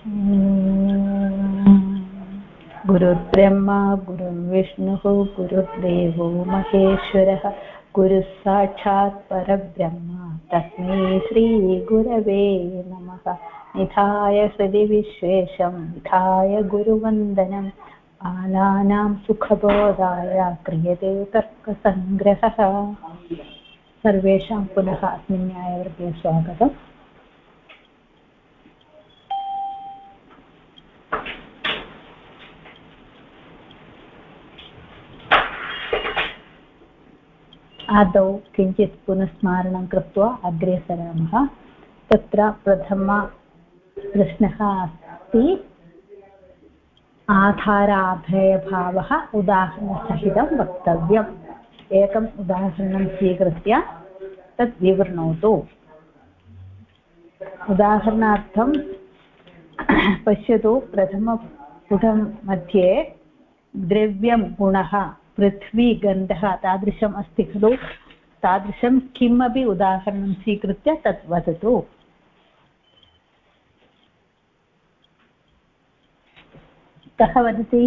गुरुर्ब्रह्मा गुरुर्विष्णुः गुरुर्देवो महेश्वरः गुरुः साक्षात् परब्रह्म तस्मै श्रीगुरवे नमः। निधाय हृदि विश्वेशं निधाय गुरुवन्दनं बालानां सुखबोधाय क्रियते तर्कसङ्ग्रहः। सर्वेषां पुनः अस्मिन् न्यायवर्गे स्वागतम्। आदौ किञ्चित् पुनस्मारणं कृत्वा अग्रे सरामः। तत्र प्रथमप्रश्नः अस्ति आधाराभयभावः उदाहरणसहितं वक्तव्यम्। एकम् उदाहरणं स्वीकृत्य तत् विवृणोतु। उदाहरणार्थं पश्यतु, प्रथमपुटं मध्ये द्रव्यं गुणः पृथ्वी गन्धः तादृशम् अस्ति खलु। तादृशं किमपि उदाहरणं स्वीकृत्य तत् वदतु। कः वदति?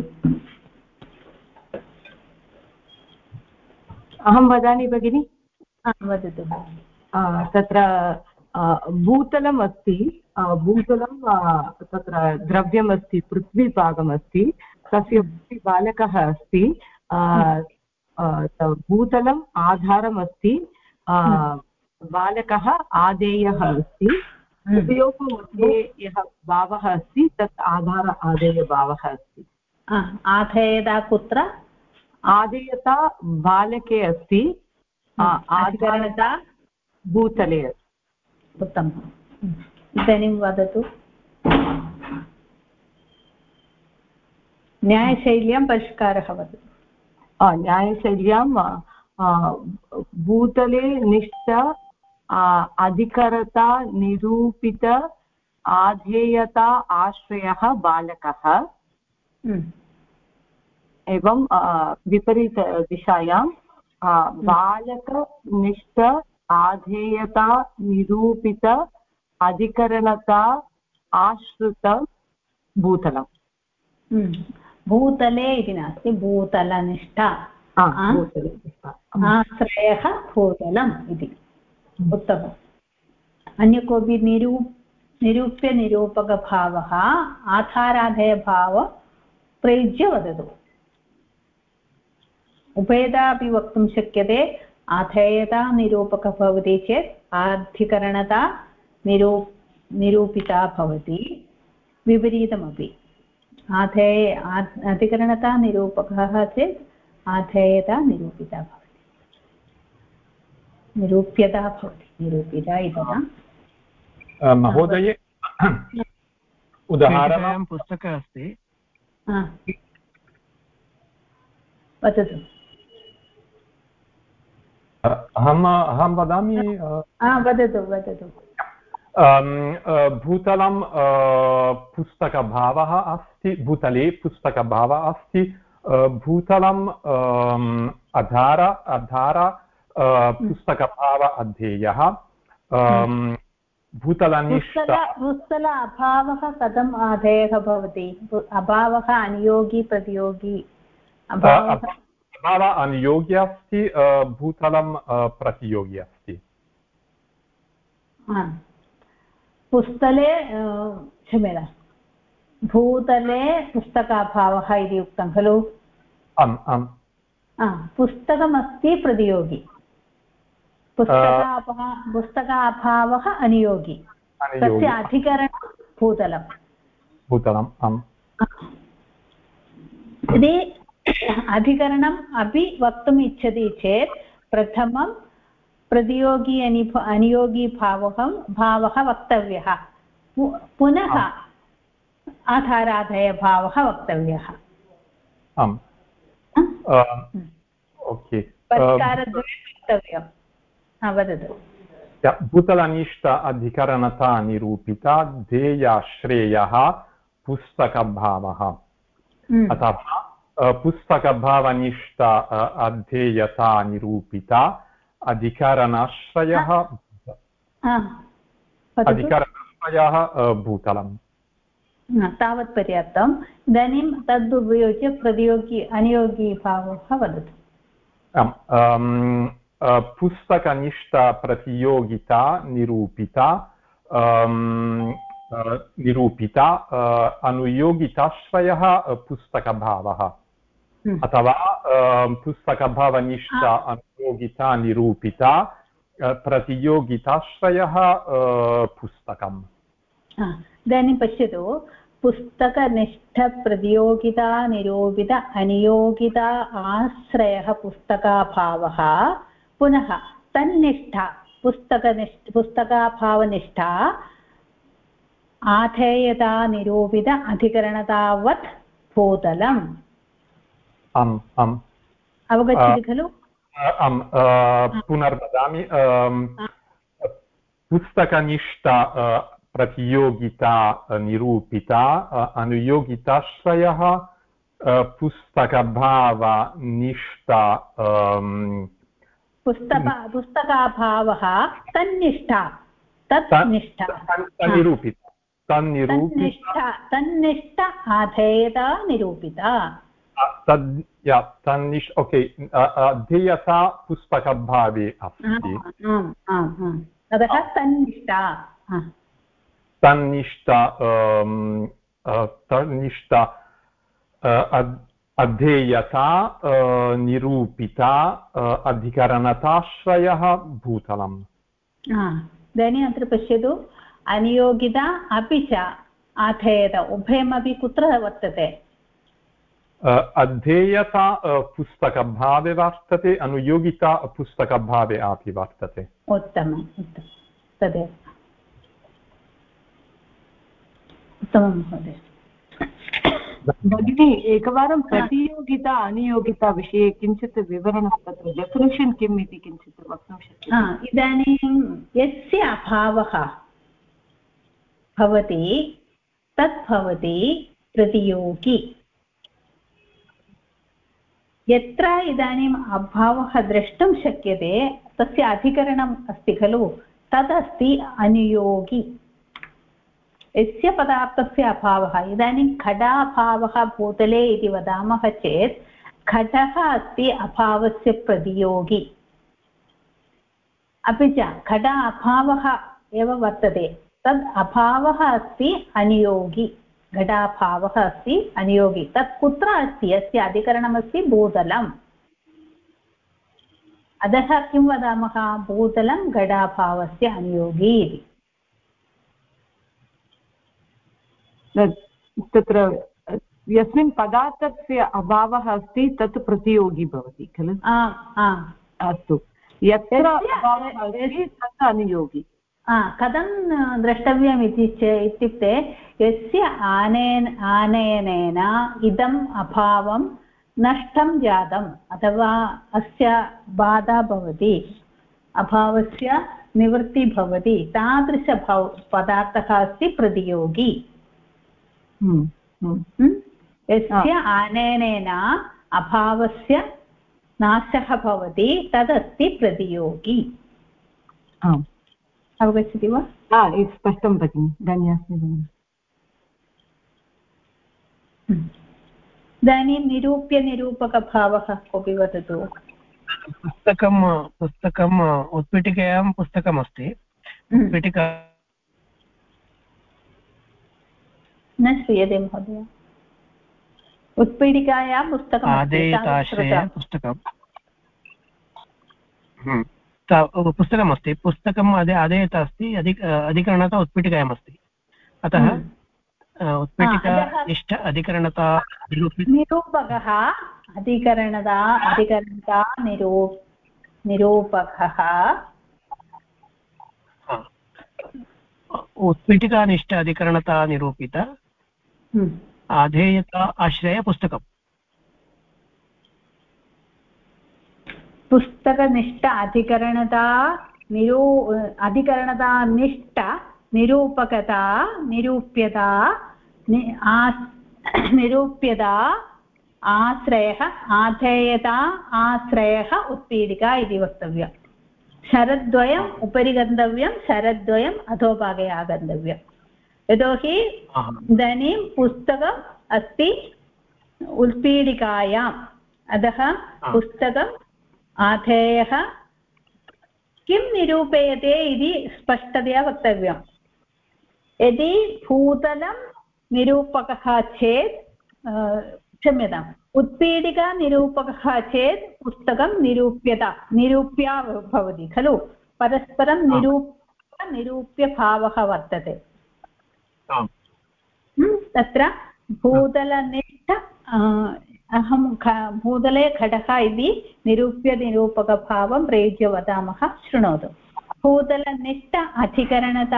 अहं वदामि भगिनि। वदतु। तत्र भूतलम् अस्ति। भूतलं तत्र द्रव्यमस्ति, पृथ्वीभागमस्ति, तस्य बालकः अस्ति। भूतलम् आधारमस्ति, बालकः आदेयः अस्ति। उभयोर्मध्ये यः भावः अस्ति तत् आधार आदेयभावः अस्ति। आधेयता कुत्र? आदेयता बालके अस्ति, आधारता भूतले अस्ति। उत्तमम्। इदानीं वदतु। न्यायशैल्यां परिष्कारः वदतु। न्यायशैल्यां भूतले निष्ठ अधिकरता निरूपित आधेयता आश्रयः बालकः। एवं विपरीतदिशायां बालकनिष्ठ आधेयता निरूपित अधिकरणता आश्रित भूतलम्। भूतले इति नास्ति, भूतलनिष्ठ आश्रयः भूतलम् इति। उत्तमम्। अन्य कोऽपि निरूप्य निरूपकभावः आधाराधेयभाव प्रयुज्य वदतु। उभयता अपि वक्तुं शक्यते। आधेयता निरूपकः भवति चेत् आधिकरणता निरूपिता भवति। विपरीतमपि अधिकरणता निरूपकः चेत् आधेयता निरूपिता भवति, निरूप्यता भवति। निरूपिता इति न। महोदय, उदाहरणं पुस्तके अस्ति। वदतु। अहं वदामि। वदतु। भूतलं पुस्तकभावः अस्ति। भूतले पुस्तकभावः अस्ति। भूतलं आधार पुस्तकभाव अध्येयः। भूतलनिष्ठ भूतल अभावः कथम् आधेयः भवति? अभावः अनियोगी प्रतियोगी। अभावः अनियोगी अस्ति, भूतलं प्रतियोगी अस्ति। पुस्तले क्षम्यतां, भूतले पुस्तकाभावः इति उक्तं खलु। पुस्तकमस्ति प्रतियोगी, पुस्तकाभावः अनियोगी, तस्य अधिकरणं भूतलम्। यदि अधिकरणम् अपि वक्तुम् इच्छति चेत् प्रथमं प्रतियोगी अनियोगी भावः वक्तव्यः, पुनः आधाराधेयभावः वक्तव्यः। परिष्कारद्वयं वक्तव्यं। वदतु। भूतलनिष्ठ अधिकरणता निरूपिता ध्येयाश्रेयः पुस्तकभावः। अथवा पुस्तकभावनिष्ठ अध्येयता निरूपिता अधिकरणाश्रयः भूतलम्। तावत् पर्याप्तम् इदानीं तद् उपयुज्य प्रतियोगी अनियोगीभावः वदतु पुस्तकनिष्ठा प्रतियोगिता निरूपिता अनुयोगिताश्रयः पुस्तकभावः अथवा पुस्तकभावनिष्ठा अनुयोगिता निरूपिता प्रतियोगिताश्रयः पुस्तकम् इदानीं पश्यतु पुस्तकनिष्ठप्रतियोगिता निरूपित अनियोगिता आश्रयः पुस्तकाभावः पुनः तन्निष्ठा पुस्तकाभावनिष्ठा आधेयता निरूपित अधिकरणतावत् भूतलम् अवगच्छति खलु पुनर्वदामि पुस्तकनिष्ठा प्रतियोगिता निरूपिता अनुयोगिताश्रयः पुस्तकभावनिष्ठा पुस्तकाभावः तन्निष्ठा तन्निष्ठा आधेयता निरूपिता ओके अध्येयता पुस्तकभावे अस्ति अतः तन्निष्ठा अध्येयता निरूपिता अधिकरणताश्रयः भूतलम् इदानीम् अत्र पश्यतु अनियोगिता अपि च आधेयता उभयमपि कुत्र वर्तते अध्येयता पुस्तकभावे वर्तते अनुयोगिता पुस्तकभावे अपि वर्तते उत्तमम् तदेव उत्तमं महोदय भगिनी एकवारं प्रतियोगिता अनियोगिता विषये किञ्चित् विवरणं तत्र डेफिनेशन् किम् इति किञ्चित् वक्तुं शक्यते इदानीं यस्य अभावः भवति तत् भवति प्रतियोगी यत्र इदानीम् अभावः द्रष्टुं शक्यते तस्य अधिकरणम् अस्ति खलु तदस्ति अनुयोगी यस्य पदार्थस्य अभावः इदानीं घटाभावः भूतले इति वदामः चेत् घटः अस्ति अभावस्य प्रतियोगी अपि च घट अभावः एव वर्तते तद् अभावः अस्ति अनुयोगी घटाभावः अस्ति अनुयोगी तत् कुत्र अस्ति अस्य अधिकरणमस्ति भूतलम् अतः किं वदामः भूतलं घटाभावस्य अनुयोगी इति तत्र यस्मिन् पदार्थस्य अभावः अस्ति तत् प्रतियोगी भवति खलु अस्तु यत्र अभावः अस्ति तत् अनुयोगी कथं द्रष्टव्यम् इत्युक्ते यस्य आनयनेन इदम् अभावं नष्टं जातम् अथवा अस्य बाधा भवति अभावस्य निवृत्तिः भवति तादृश पदार्थः अस्ति प्रतियोगी यस्य आनयनेन अभावस्य नाशः भवति तदस्ति प्रतियोगी अवगच्छति वा स्पष्टं भगिनि धन्यवादः इदानीं निरूप्य निरूपकभावः कोऽपि वदतु पुस्तकम् उत्पीठिकायां पुस्तकमस्ति उत्पीठिका न श्रूयते महोदय उत्पीठिकायां पुस्तकम् पुस्तकमस्ति पुस्तकम् आदेयता अस्ति अधिकरणता उत्पीठिकायाम् अस्ति अतः उत्पीठिका निष्ठ अधिकरणता निरूपकः अधिकरणता निरूपकः उत्पीठिकानिष्ठ अधिकरणता निरूपित आधेयता आश्रय पुस्तकम् पुस्तकनिष्ठ अधिकरणता निष्ठ निरूपकता निरूप्यता निरूप्यता आश्रयः आधेयता आश्रयः उत्पीठिका इति वक्तव्यम् शरद्वयम् उपरि गन्तव्यं शरद्वयम् अधोभागे आगन्तव्यम् यतोहि इदानीं पुस्तकम् अस्ति उत्पीठिकायाम् अतः पुस्तकम् आधेयः किं निरूपयते इति स्पष्टतया वक्तव्यम् यदि भूतलं निरूपकः चेत् क्षम्यताम् उत्पीठिका निरूपकः चेत् पुस्तकं निरूप्य भवति खलु परस्परं निरूप्य भावः वर्तते तत्र भूतलनिष्ठ अहं भूतले घटः इति निरूप्यभावं प्रयुज्य वदामः शृणोतु भूतलनिष्ठ अधिकरणता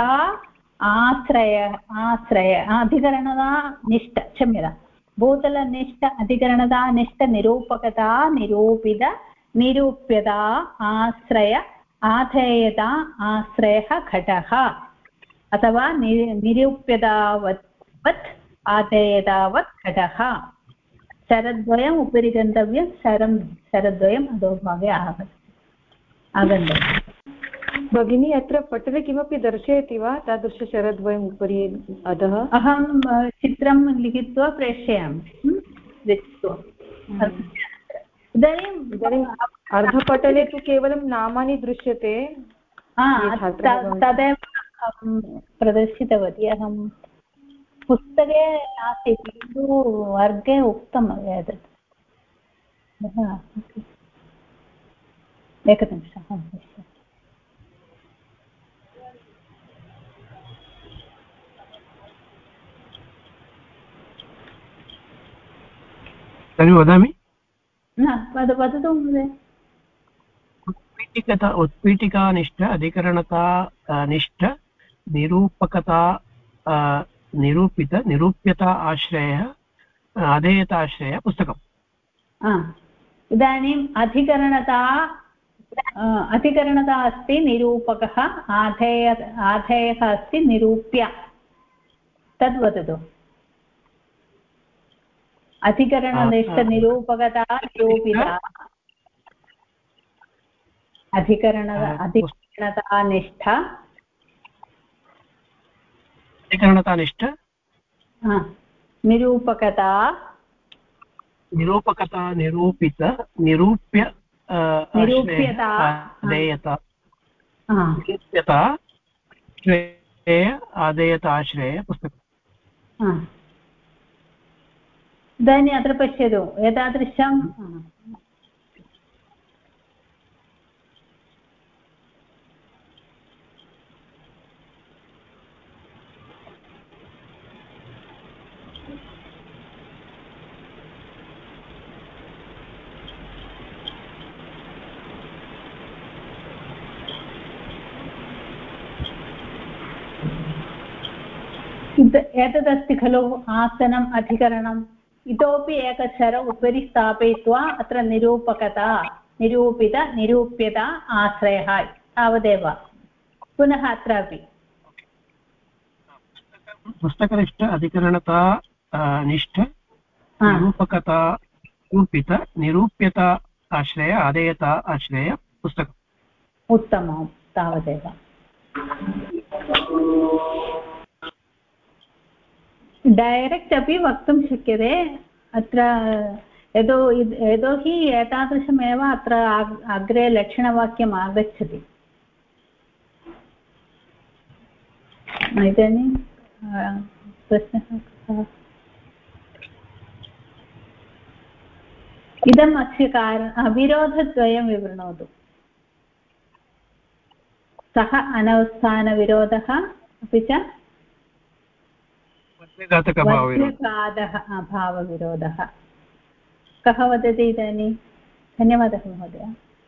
अधिकरणता निष्ठ क्षम्यतां भूतलनिष्ठ अधिकरणता निष्ठ निरूपकता निरूपित निरूप्यता आश्रय आधेयता आश्रयः घटः अथवा निरूप्यतावत् आधेयतावत् घटः शरद्वयम् उपरि गन्तव्यं शरद्वयम् अधोभागे आगन्तव्यम् भगिनी अत्र पटले किमपि दर्शयति वा तादृशशरद्वयम् उपरि अधः अहं चित्रं लिखित्वा प्रेषयामि इदानीम् अर्धपटले तु केवलं नामानि दृश्यते तदेव प्रदर्शितवती अहं पुस्तके आसीत् किन्तु वर्गे उक्तम् एतत् एकनिमिषम् तर्हि वदामि वदतु महोदय उत्पीठिकानिष्ठ अधिकरणता निष्ठ निरूपकता निरूपित निरूप्यता आश्रयः अधेयताश्रय पुस्तकम् इदानीम् अधिकरणता अस्ति निरूपकः आधेयः अस्ति निरूप्य तद् वदतु अधिकरणनिष्ठनिरूपकता निरूपिता अधिकरणतानिष्ठ निरूपकता निरूपित निरूप्यता आदेयताश्रय पुस्तकम् इदानीम् अत्र पश्यतु एतादृशं एतदस्ति खलु आसनम् अधिकरणम् इतोपि एकचर उपरि स्थापयित्वा अत्र निरूपकता निरूपित निरूप्यता आश्रयः तावदेव पुनः अत्रापि पुस्तकनिष्ठ अधिकरणता निष्ठ निरूपकता निरूपित निरूप्यता आश्रय आदेयता आश्रय पुस्तकम् उत्तमं तावदेव डैरेक्ट् अपि वक्तुं शक्यते अत्र यतोहि एतादृशमेव अत्र अग्रे लक्षणवाक्यम् आगच्छति इदानीं प्रश्नः इदम् अस्य विरोधद्वयं विवृणोतु सः अनवस्थानविरोधः अपि च भावविरोधः कः वदति इदानीं धन्यवादः महोदय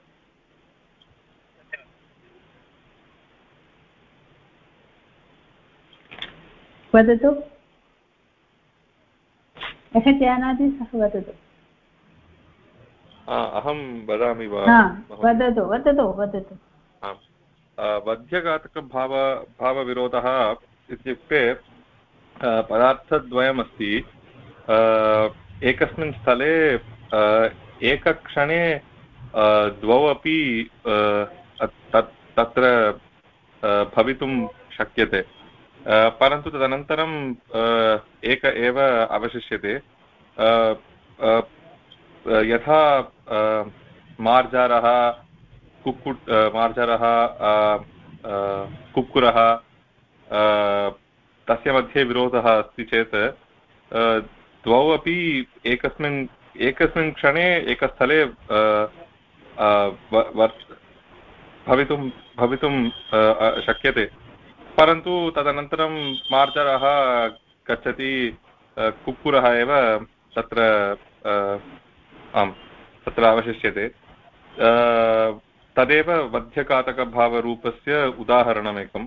वदतु यः जानाति सः वदतु अहं वदामि वा वदतु वदतु वदतु वध्यघातकभावविरोधः इत्युक्ते पदार्थद्वयमस्ति एकस्मिन् स्थले एकक्षणे द्वौ अपि तत्र भवितुं शक्यते परन्तु तदनन्तरं एक एव अवशिष्यते। यथा मार्जारः मार्जारः कुक्कुरः तस्य मध्ये विरोधः अस्ति चेत् द्वौ अपि एकस्मिन् क्षणे एकस्थले भवितुं शक्यते, परन्तु तदनन्तरं मार्जारः गच्छति, कुक्कुरः एव तत्र तत्र अवशिष्यते। तदेव वध्यघातकभावरूपस्य उदाहरणमेकं।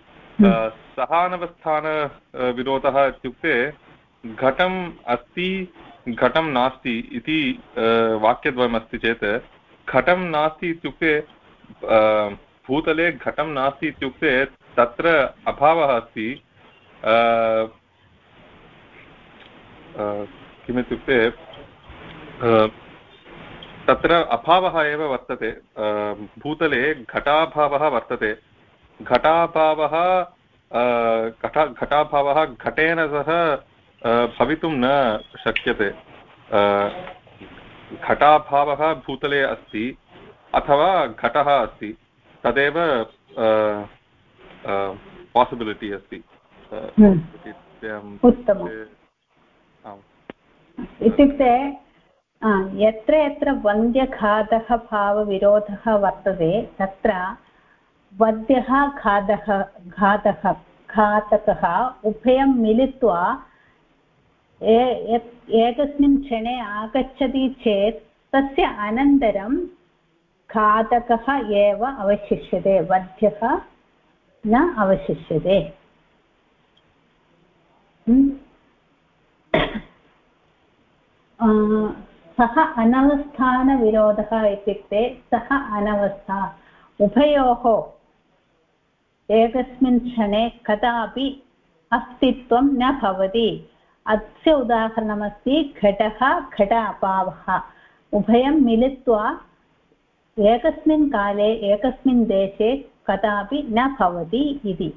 सहानवस्थानविरोधः इत्युक्ते घटम् अस्ति घटं नास्ति इति वाक्यद्वयमस्ति चेत्, घटं नास्ति इत्युक्ते भूतले घटं नास्ति इत्युक्ते तत्र अभावः अस्ति। किमित्युक्ते तत्र अभावः एव वर्तते, भूतले घटाभावः वर्तते। घटाभावः घटेन सह भवितुं न शक्यते। घटाभावः भूतले अस्ति अथवा घटः अस्ति, तदेव पासिबिलिटि अस्ति। उत्तमम्। इत्युक्ते यत्र यत्र वन्द्यघातः भावविरोधः वर्तते तत्र वद्यः घातकः उभयं मिलित्वा एकस्मिन् क्षणे आगच्छति चेत् तस्य अनन्तरं घातकः एव अवशिष्यते, वध्यः न अवशिष्यते। सः अनवस्थानविरोधः इत्युक्ते सः अनवस्था उभयोः एकस्मिन् क्षणे कदापि अस्तित्वं न भवति। अस्य उदाहरणमस्ति घटः घट अभावः, उभयं मिलित्वा एकस्मिन् काले एकस्मिन् देशे कदापि न भवति इति।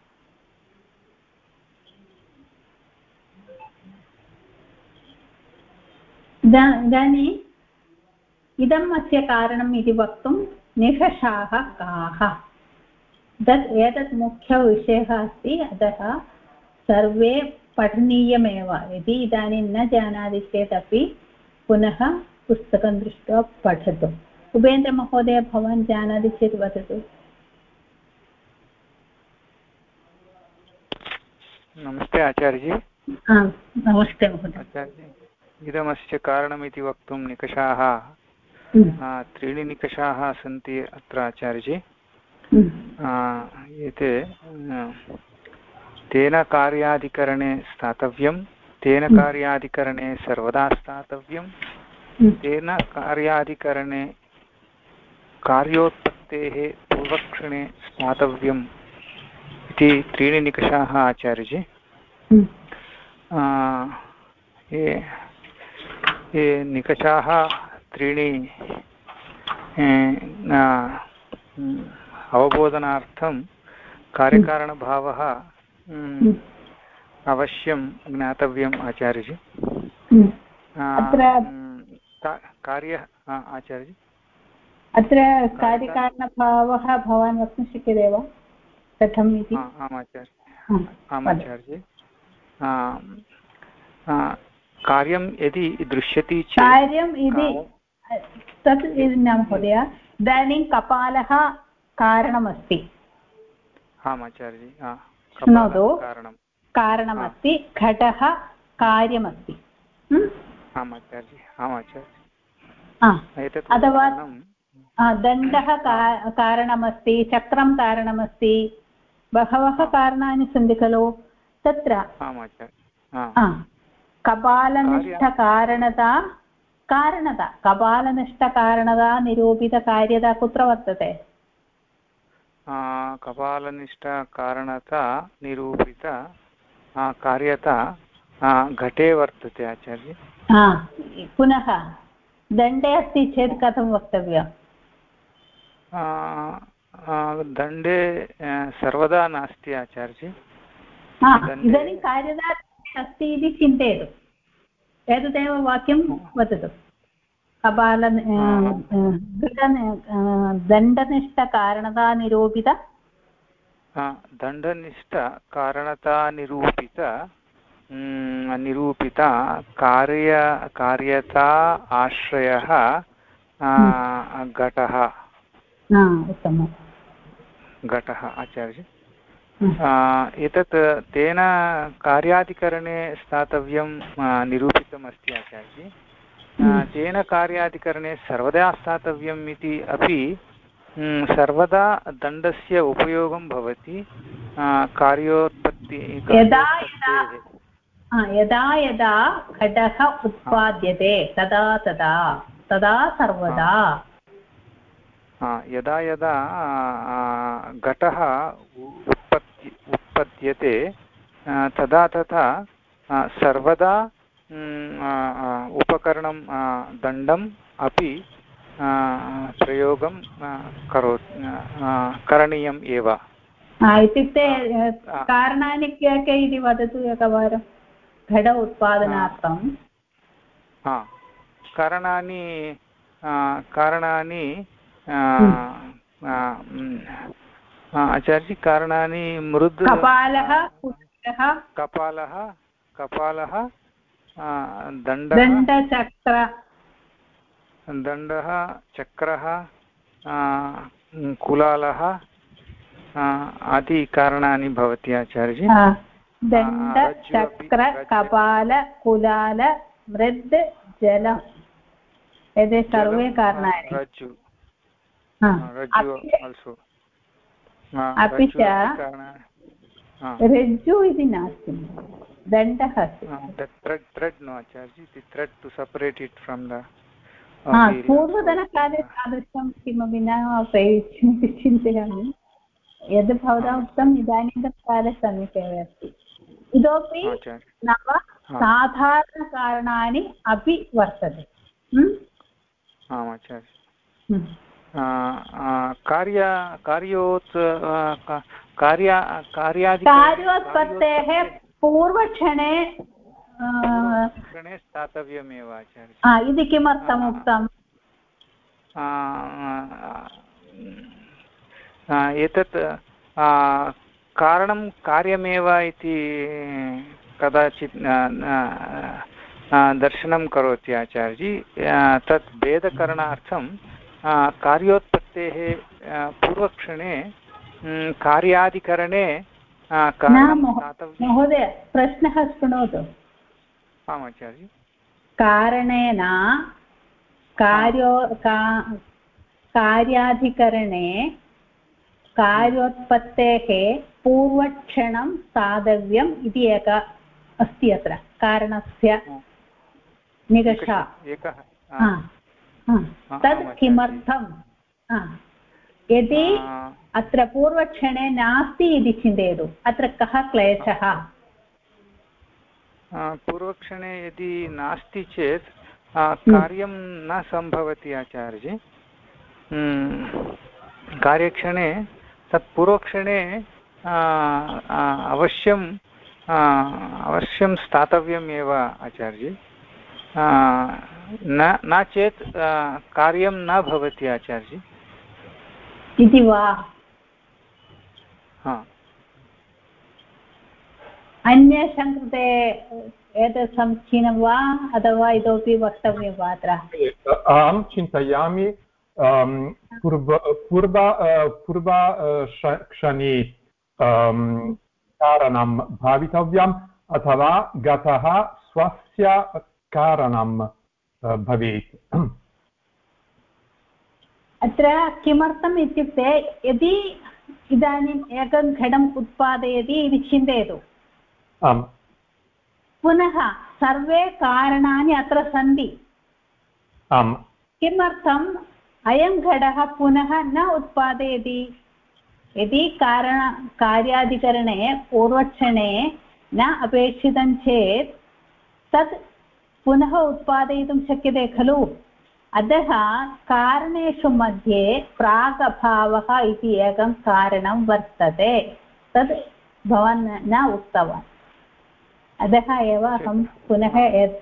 इदानीम् इदम् अस्य कारणम् इति वक्तुं निकषाः काः? एतत् मुख्यविषयः अस्ति, अतः सर्वे पठनीयमेव। यदि इदानीं न जानाति चेदपि पुनः पुस्तकं दृष्ट्वा पठतु। उपेन्द्रमहोदय, भवान् जानाति चेत् वदतु। नमस्ते आचार्यजी। नमस्ते महोदय। आचार्यजी, इदमस्य कारणमिति वक्तुं निकषाः त्रीणि निकषाः सन्ति अत्र आचार्यजी। एते तेन कार्याधिकरणे स्थातव्यं, तेन कार्याधिकरणे सर्वदा स्थातव्यं, तेन कार्याधिकरणे कार्योत्पत्तेः पूर्वक्षणे स्थातव्यम् इति त्रीणि निकषाः आचार्यजी। ये निकषाः त्रीणि अवबोधनार्थं कार्यकारणभावः अवश्यं ज्ञातव्यम् आचार्यजी। कार्यः आचार्यजी, अत्र कार्यकारणभावः भवान् वक्तुं शक्यते वा कथम् इति? आम् आचार्यजी। कार्यं यदि दृश्यति चेत्, कार्यम् इति तत् न महोदय, इदानीं कपालः कारणमस्ति। आम् आचार्यजी, शृणोतु, कारणमस्ति, घटः कार्यमस्ति। आम् आचार्यजी, आम् आचार्यजी। अथवा दण्डः कारणमस्ति, चक्रं कारणमस्ति, बहवः कारणानि सन्ति खलु तत्र। कपालनिष्ठकारणता कपालनिष्ठकारणता निरूपितकार्यता कुत्र वर्तते? कपालनिष्ठकारणता निरूपित कार्यता घटे वर्तते आचार्य। पुनः दण्डे अस्ति चेत् कथं वक्तव्यम्? दण्डे सर्वदा नास्ति आचार्य। इदानीं कार्यता अस्ति इति चिन्तयतु एतदेव वाक्यं वदतु कपाल दण्डनिष्ठकारणता निरूपित दण्डनिष्ठकारणता निरूपिता कार्यता आश्रयः घटः उत्तमं घटः आचार्य एतत् तेन कार्याधिकरणे स्थातव्यं निरूपितमस्ति आचार्य तेन कार्याधिकरणे सर्वदा स्थातव्यम् इति अपि सर्वदा दण्डस्य उपयोगं भवति कार्योत्पत्ति यदा यदा घटः उत्पाद्यते तदा सर्वदा यदा यदा घटः उत्पद्यते तदा तथा सर्वदा उपकरणं दण्डम् अपि प्रयोगं करणीयम् एव इत्युक्ते कारणानि के के इति वदतु एकवारं घट उत्पादनार्थं कारणानि आचार्य कारणानि मृद् कपालः दण्डः चक्रः कुलालः आदि कारणानि भवति आचार्य दण्ड चक्र कपाल कुलाल मृद् जलम् एते सर्वे कारणानि रज्जु आल्सो अपि च रज्जु इति नास्ति दण्डः अस्ति thread no acharya the thread to separate it from the पूर्वतनकाले तादृशं किमपि न प्रयुज्यम् इति चिन्तयामि यद् भवता उक्तम् इदानीन्तनकाले सम्यक् एव अस्ति इतोपि नव साधारणकारणानि अपि वर्तते आम् आचार्य कार्योत्पत्तेः पूर्वक्षणे स्थातव्यमेव आचार्य इति किमर्थम् उक्तम् एतत् कारणं कार्यमेव इति कदाचित् दर्शनं करोति आचार्यजी तत् भेदकरणार्थं कार्योत्पत्तेः पूर्वक्षणे कार्याधिकरणे महोदय प्रश्नः शृणोतु आम् आचार्य कारणेन कार्याधिकरणे कार्योत्पत्तेः पूर्वक्षणं साधव्यम् इति एकः अस्ति अत्र कारणस्य निकषः तत् किमर्थं यदि अत्र पूर्वक्षणे नास्ति इति चिन्तयतु अत्र कः क्लेशः पूर्वक्षणे यदि नास्ति चेत् कार्यं न सम्भवति आचार्य कार्यक्षणे तत् पूर्वक्षणे अवश्यं स्थातव्यम् एव आचार्य न चेत् कार्यं न भवति आचार्य इति वा अन्येषां कृते एतत् समीचीनं वा अथवा इतोपि वक्तव्यं वा अत्र अहं चिन्तयामि पूर्वक्षणे कारणं भावितव्यम् अथवा घटः स्वस्य कारणं भवेत् अत्र किमर्थम् इत्युक्ते यदि इदानीम् एकं घटम् उत्पादयति इति चिन्तयतु पुनः सर्वे कारणानि अत्र सन्ति किमर्थम् अयं घटः पुनः न उत्पादयति यदि कार्याधिकरणे पूर्वक्षणे न अपेक्षितं चेत् तत् पुनः उत्पादयितुं शक्यते खलु अतः कारणेषु मध्ये प्रागभावः इति एकं कारणं वर्तते तद् भवान् न उक्तवान् अतः एव अहं पुनः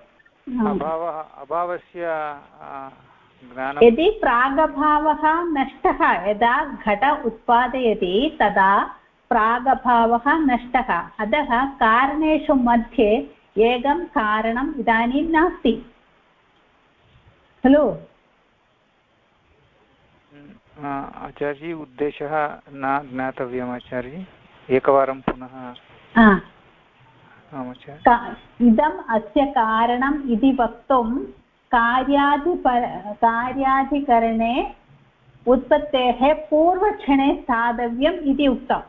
अभावस्य ज्ञानं यदि प्रागभावः नष्टः यदा घट उत्पादयति तदा प्रागभावः नष्टः अतः कारणेषु मध्ये एकं कारणम् इदानीं नास्ति खलु आचार्य उद्देशः न ज्ञातव्यम् आचार्य एकवारं पुनः इदम् अस्य कारणम् इति वक्तुं कार्याधिकरणे उत्पत्तेः पूर्वक्षणे स्थातव्यम् इति उक्तम्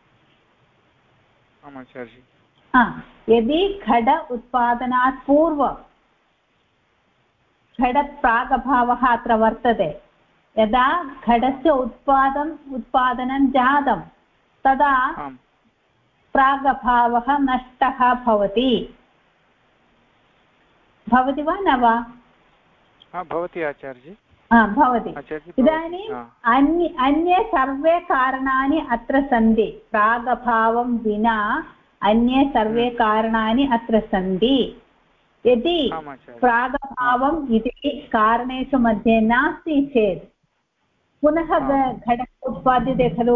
यदि घट उत्पादनात् पूर्वं घटप्रागभावः अत्र वर्तते यदा घटस्य उत्पादनं जातं तदा प्रागभावः नष्टः भवति वा न वा भवति आचार्य भवति इदानीम् अन्ये सर्वे कारणानि अत्र सन्ति प्रागभावं विना अन्ये सर्वे कारणानि अत्र सन्ति यदि प्रागभावम् इति कारणेषु मध्ये नास्ति चेत् पुनः घटः उत्पाद्यते खलु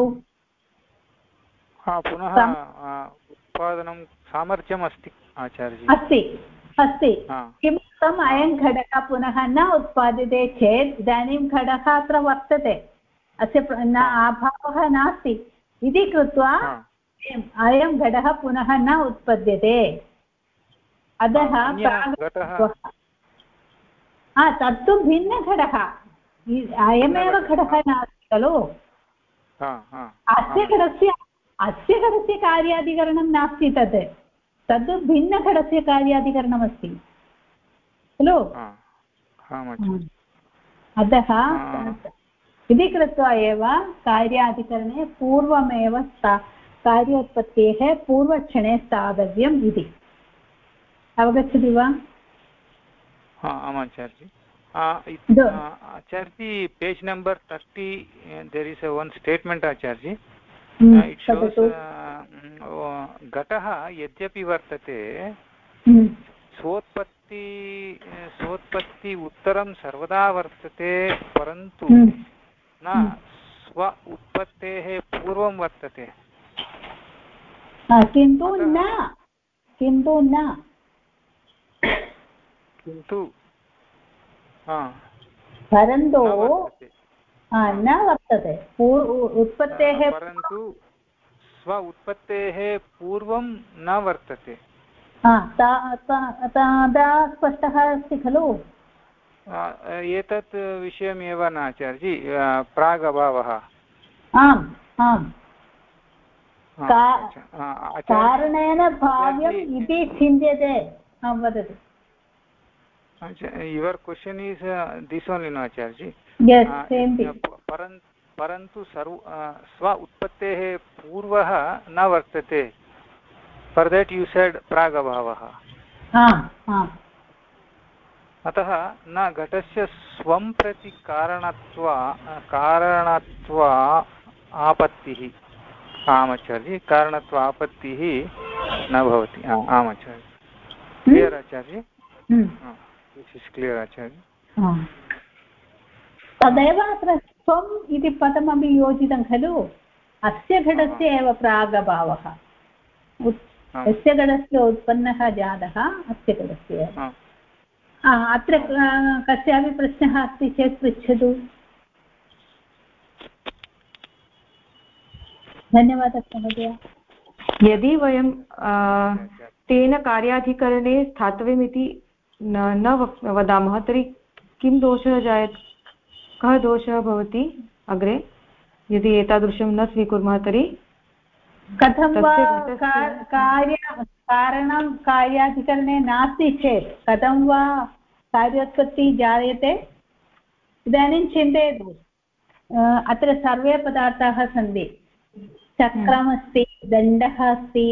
पुनः उत्पादनं सामर्थ्यम् अस्ति आचार्य अस्ति किमर्थम् अयं घटः पुनः न उत्पाद्यते चेत् इदानीं घटः अत्र वर्तते अस्य न अभावः नास्ति इति कृत्वा अयं घटः पुनः न उत्पद्यते अतः तत्तु भिन्नघटः अयमेव घटः नास्ति खलु अस्य घटस्य कार्याधिकरणं नास्ति तद् भिन्नघटस्य कार्याधिकरणमस्ति खलु अतः इति कृत्वा एव कार्याधिकरणे पूर्वमेव कार्योत्पत्तेः पूर्वक्षणे स्थातव्यम् इति अवगच्छति वा आचार्य आचार्य page number 30 there is one statement आचार्य it shows घटः यद्यपि वर्तते स्वोत्पत्ति उत्तरं सर्वदा वर्तते परन्तु न स्व उत्पत्तेः पूर्वं वर्तते किन्तु परन्तु न वर्तते उत्पत्तेः परन्तु स्व उत्पत्तेः पूर्वं न वर्तते तदा स्पष्टः अस्ति खलु एतत् विषयमेव न आचार्य प्रागभावः आम् आम् कारणेन भाव्यम् इति चिन्त्यते वदतु your question is this only no acharya yes same thing परन्तु स्व उत्पत्तेः पूर्वः न वर्तते for that you said प्रागभावः अतः न घटस्य स्वं प्रति कारणत्व आपत्तिः आचार्य कारणत्व आपत्तिः न भवति आचार्य क्लियर् आचार्य this is clear acharya तदेव अत्र स्वम् इति पदमपि योजितं खलु अस्य घटस्य एव प्रागभावः यस्य घटस्य उत्पन्नः जातः अस्य घटस्य अत्र कस्यापि प्रश्नः अस्ति चेत् पृच्छतु धन्यवादः महोदय यदि वयं तेन कार्याधिकरणे स्थातव्यमिति न वदामः तर्हि किं दोषः जायते कः दोषः भवति अग्रे यदि एतादृशं न स्वीकुर्मः तर्हि कथं वा कारणं कार्याधिकरणे नास्ति चेत् कथं वा कार्योत्पत्तिः जायते इदानीं चिन्तयतु अत्र सर्वे पदार्थाः सन्ति चक्रमस्ति दण्डः अस्ति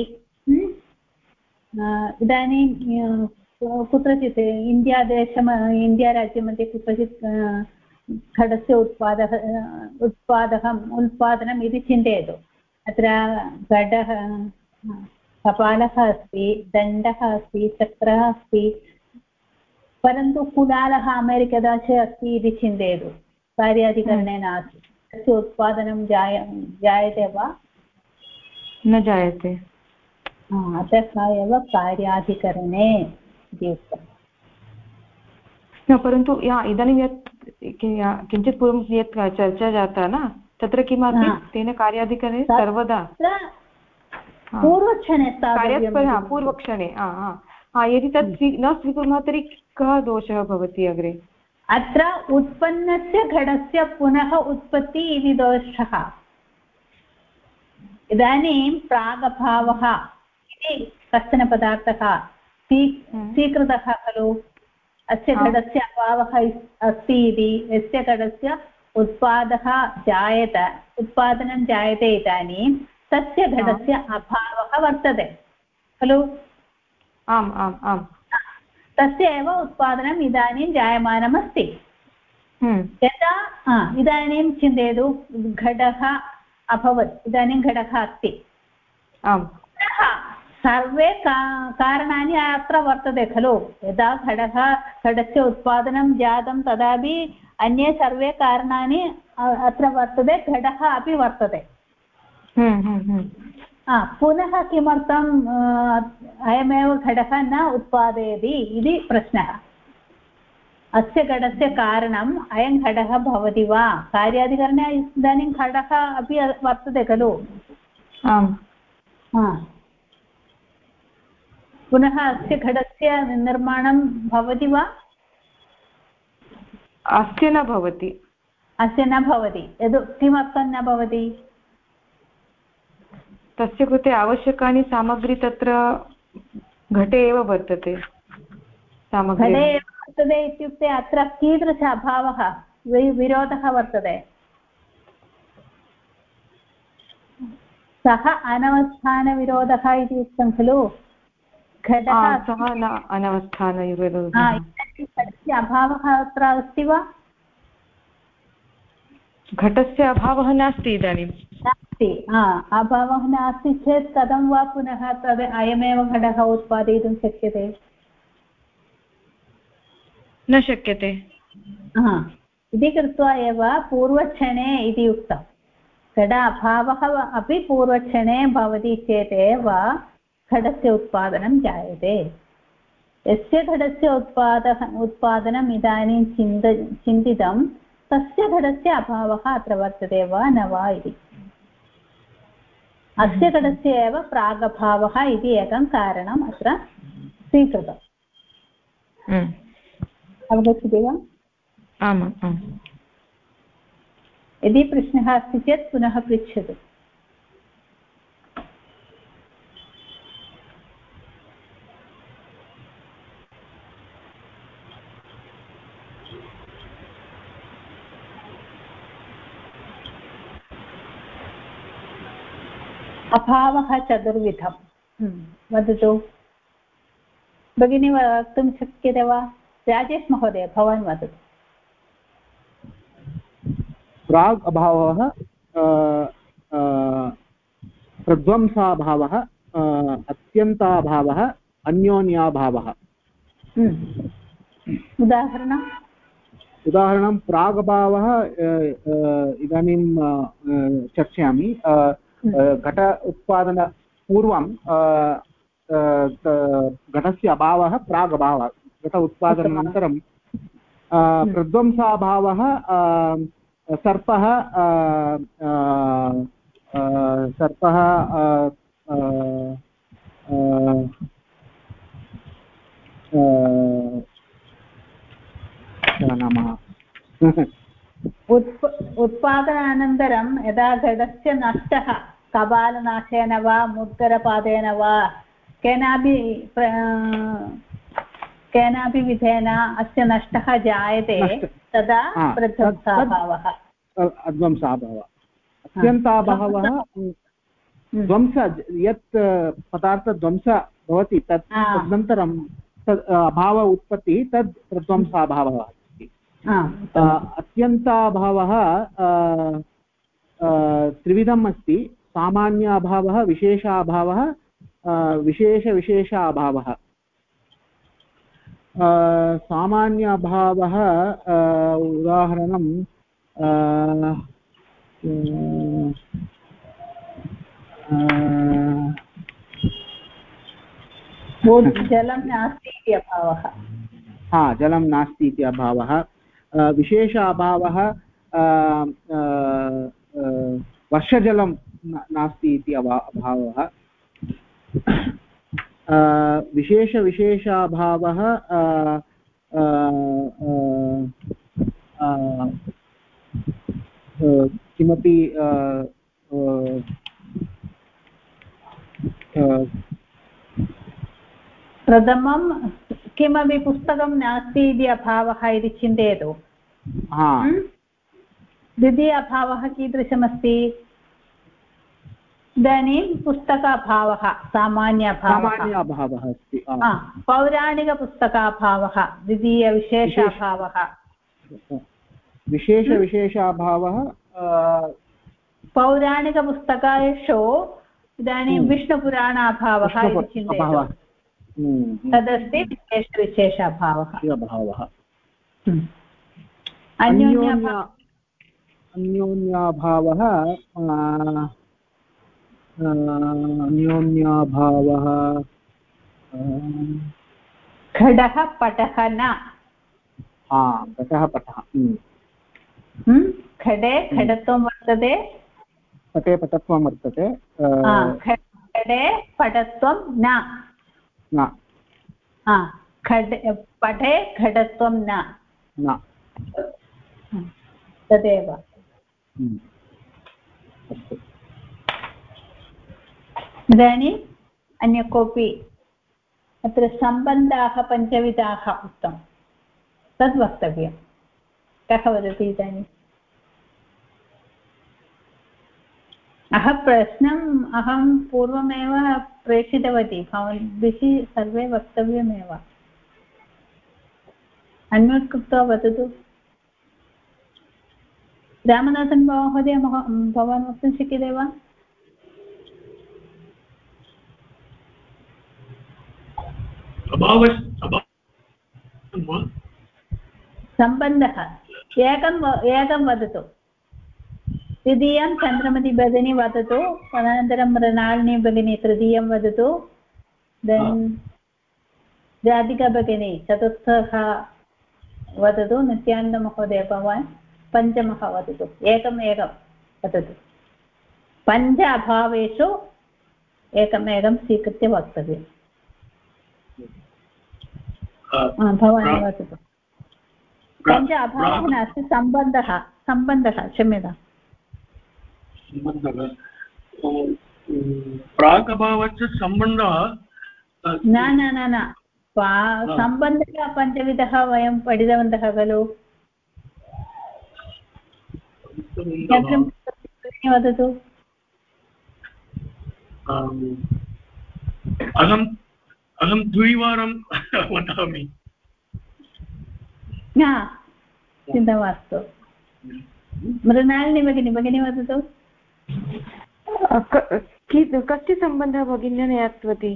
इदानीं कुत्रचित् इन्दियाराज्यमध्ये कुत्रचित् घटस्य उत्पादनम् इति चिन्तयतु अत्र कपालः अस्ति, दण्डः अस्ति, चक्रः अस्ति, परन्तु कुलालः अमेरिकदेशे अस्ति इति चिन्तयतु, कार्याधिकरणे नास्ति, तस्य उत्पादनं जायते वा? न जायते। अतः एव कार्याधिकरणे इति उक्तम्। परन्तु इदानीं यत् किञ्चित् पूर्वं यत् चर्चा जाता न, तत्र किमपि तेन कार्याधिकरणे सर्वदा पूर्वक्षणे पूर्वक्षणे यदि तत् न स्वीकुर्मः तर्हि कः दोषः भवति अग्रे? अत्र उत्पन्नस्य घटस्य पुनः उत्पत्ति इति दोषः। इदानीं प्रागभावः इति कश्चन पदार्थः स्वीकृतः खलु, अस्य घटस्य अभावः अस्ति इति, यस्य घटस्य उत्पादनं जायते इदानीं तस्य घटस्य अभावः वर्तते खलु। आम् आम् आम्, तस्य एव उत्पादनम् इदानीं जायमानमस्ति। यदा इदानीं चिन्तयतु, घटः अभवत्, इदानीं घटः अस्ति, सर्वे कारणानि अत्र वर्तते खलु। यदा घटस्य उत्पादनं जातं तदापि अन्ये सर्वे कारणानि अत्र वर्तते, घटः अपि वर्तते। पुनः किमर्थम् अयमेव घटः न उत्पादयति इति प्रश्नः। अस्य घटस्य कारणम् अयं घटः भवति वा? कार्याधिकरणे इदानीं घटः अपि वर्तते खलु। पुनः अस्य घटस्य निर्माणं भवति वा? अस्य न भवति। अस्य न भवति। किमर्थं न भवति? तस्य कृते आवश्यकानि सामग्री तत्र घटे एव वर्तते। घटे एव वर्तते इत्युक्ते अत्र कीदृश अभावः, विरोधः वर्तते? सः अनवस्थानविरोधः इति उक्तं खलु। घटः सः न अनवस्थानविरोधः। घटस्य अभावः अत्र अस्ति वा? घटस्य अभावः नास्ति इदानीं। नास्ति। अभावः नास्ति चेत् कथं वा पुनः तद् अयमेव घटः उत्पादयितुं शक्यते? न शक्यते। इति कृत्वा एव पूर्वक्षणे इति उक्तं। घट अभावः अपि पूर्वक्षणे भवति चेदेव घटस्य उत्पादनं जायते। यस्य घटस्य उत्पादनम् इदानीं चिन्तितं तस्य घटस्य अभावः अत्र वर्तते वा न वा इति। अस्य घटस्य एव प्रागभावः इति एकं कारणम् अत्र स्वीकृतम्। अवगच्छति वा? आम्। यदि प्रश्नः अस्ति चेत् पुनः पृच्छतु। अभावः चतुर्विधं। वदतु भगिनी, वक्तुं शक्यते वा? राजेश महोदय, भवान् वदतु। प्राग् अभावः, प्रध्वंसाभावः, अत्यन्ताभावः, अन्योन्याभावः। उदाहरणं प्रागभावः इदानीं चर्चयामि। घट उत्पादनपूर्वं घटस्य अभावः प्रागभावः। घट उत्पादनानन्तरं प्रध्वंसाभावः सर्पः उत्पादनानन्तरं यदा घटस्य नष्टः कपालनाशेन वा मुद्गरपादेन वा केनापि विधेन अस्य नष्टः जायते तदा प्रध्वंसाभावः। अत्यन्ताभावः ध्वंस, यत् पदार्थध्वंस भवति तदनन्तरं अभाव उत्पत्तिः, तद् प्रध्वंसाभावः अस्ति। अत्यन्ताभावः त्रिविधम् अस्ति। सामान्याभावः, विशेषाभावः, विशेषविशेष अभावः सामान्य अभावः उदाहरणं जलं नास्ति इति अभावः जलं नास्ति इति अभावः विशेष अभावः वर्षजलं नास्ति इति अभावः विशेषविशेषाभावः किमपि प्रथमं किमपि पुस्तकं नास्ति इति अभावः इति चिन्तयतु द्वितीय अभावः कीदृशमस्ति इदानीं पुस्तकाभावः सामान्याभावः अस्ति पौराणिकपुस्तकाभावः द्वितीयविशेषाभावः विशेषविशेषाभावः पौराणिकपुस्तकेषु इदानीं विष्णुपुराणाभावः इति चिन्तयतु तदस्ति विशेषविशेषाभावः अन्योन्याभावः खडः पटः न घटः पटः खडे खडत्वं वर्तते पटे पटत्वं वर्तते खडे पटत्वं न पटे खडत्वं न तदेव इदानीम् अन्य कोऽपि अत्र सम्बन्धाः पञ्चविधाः उक्तं तद् वक्तव्यं कः वदति इदानीम् अहं पूर्वमेव प्रेषितवती भवद्भिः सर्वे वक्तव्यमेव अन्म्यूट् कृत्वा वदतु रामनाथन् महोदय भवान् वक्तुं शक्यते वा सम्बन्धः एकं वदतु द्वितीयं चन्द्रमति भगिनी वदतु तदनन्तरं मृणालिनी भगिनी तृतीयं वदतु देन् राधिका भगिनी चतुर्थः वदतु नित्यानन्दमहोदय भवान् पञ्चमः वदतु एकं वदतु पञ्च अभावेषु एकमेकं स्वीकृत्य वक्तव्यम् भवान् वदतु पञ्च अभावः नास्ति सम्बन्धः क्षम्यताम् प्रागभावस्य सम्बन्धः न सम्बन्धः पञ्चविधः वयं पठितवन्तः खलु वदतु अहं द्विवारं वदामि चिन्ता मास्तु मृणालिनी भगिनी वदतु कस्य सम्बन्धः भगिन्या ज्ञातवती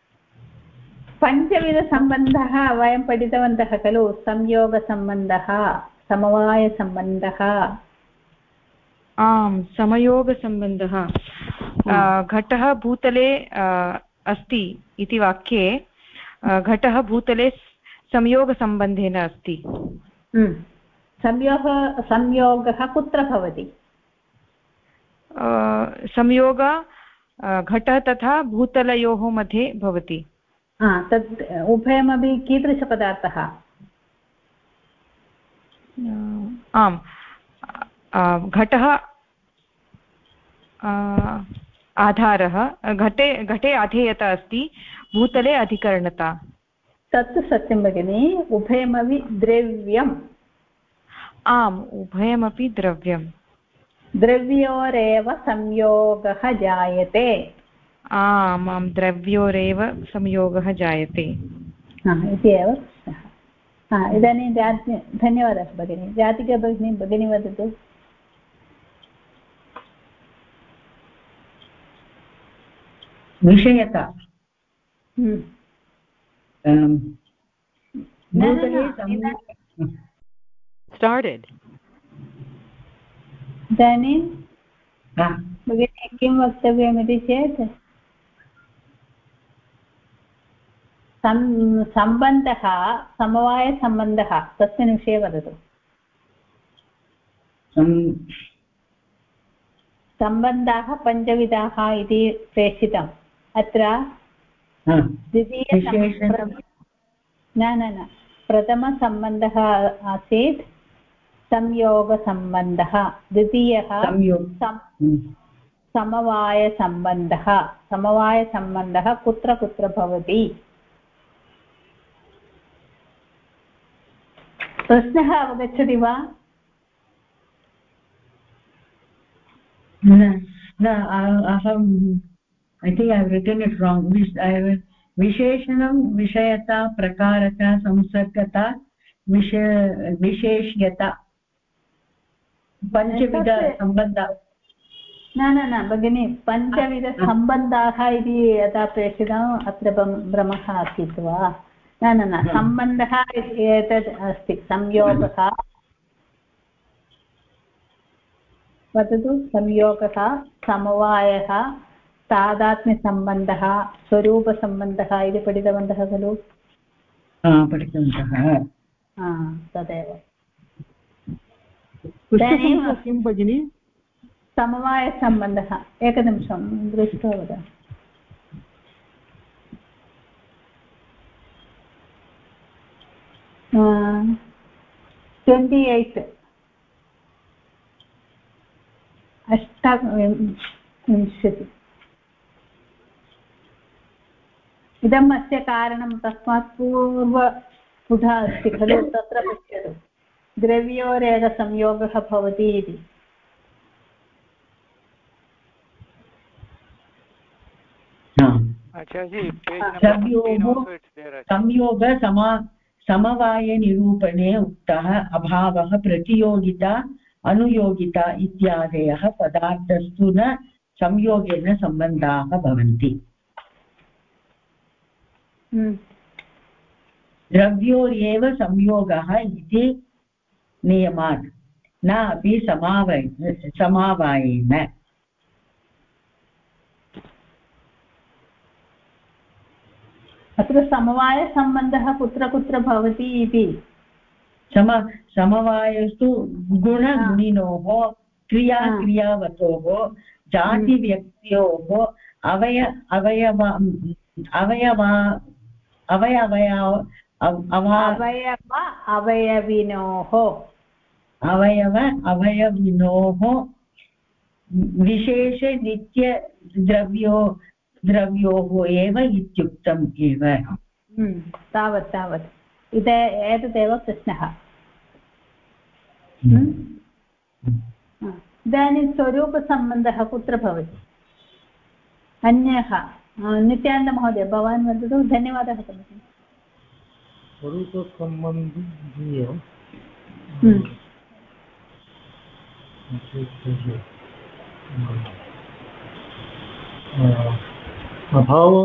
पञ्चविधसम्बन्धः वयं पठितवन्तः खलु संयोगसम्बन्धः समवायसम्बन्धः आम् समयोगसम्बन्धः घटः भूतले अस्ति इति वाक्ये घटः भूतले संयोगसम्बन्धेन अस्ति संयोगः कुत्र भवति संयोग घटः तथा भूतलयोः मध्ये भवति तत् उभयमपि कीदृशपदार्थः आम् घटः आधारः घटे अधेयता अस्ति भूतले अधिकरणता तत्तु सत्यं भगिनि उभयमपि द्रव्यम् आम् उभयमपि द्रव्यम् द्रव्योरेव संयोगः जायते आम् द्रव्योरेव संयोगः जायते इति एव प्रश्नः इदानीं धन्यवादः भगिनि राधिका भगिनी वदतु विषयता started इदानीं भगिनी किं वक्तव्यमिति चेत् सम्बन्धः समवायसम्बन्धः तस्मिन् विषये वदतु सम्बन्धाः पञ्चविधाः इति प्रेषितम् अत्र न प्रथमसम्बन्धः आसीत् संयोगसम्बन्धः द्वितीयः समवायसम्बन्धः कुत्र कुत्र भवति प्रश्नः अवगच्छति वा न अहं I think I have written it wrong. विशेषणं विषयता प्रकारता संसर्गता विशेष्यता पञ्चविधसम्बन्धः न भगिनि पञ्चविधसम्बन्धाः इति यदा प्रेषितम् अत्र भ्रमः आसीत् वा न सम्बन्धः एतद् अस्ति संयोगः वदतु संयोगः समवायः तादात्म्यसम्बन्धः स्वरूपसम्बन्धः इति पठितवन्तः खलु पठितवन्तः तदेव किं भगिनि समवायसम्बन्धः एकनिमिषं दृष्ट्वा वदामि 28 अष्टाविंशति इदम् अस्य कारणं तस्मात् पूर्वपुटः अस्ति खलु तत्र पश्यतु द्रव्योरेकसंयोगः भवति इति संयोग समवायनिरूपणे उक्तः अभावः प्रतियोगिता अनुयोगिता इत्यादयः पदार्थस्तु न संयोगेन सम्बन्धाः भवन्ति द्रव्योरेव संयोगः इति नियमात् न अपि समवायेन अत्र समवायसम्बन्धः कुत्र कुत्र भवति इति समवायस्तु गुणगुणिनोः क्रियाक्रियावतोः जातिव्यक्त्योः अवयविनोः विशेषनित्यद्रव्योः एव इत्युक्तम् एव तावत् एतदेव प्रश्नः इदानीं स्वरूपसम्बन्धः कुत्र भवति अन्यः नित्यानन्दमहोदय भवान् वदतु धन्यवादः स्वरूपसम्बन्धीय अभाव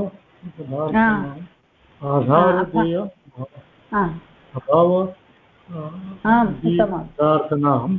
आधारदेय अभाव पदार्थानाम्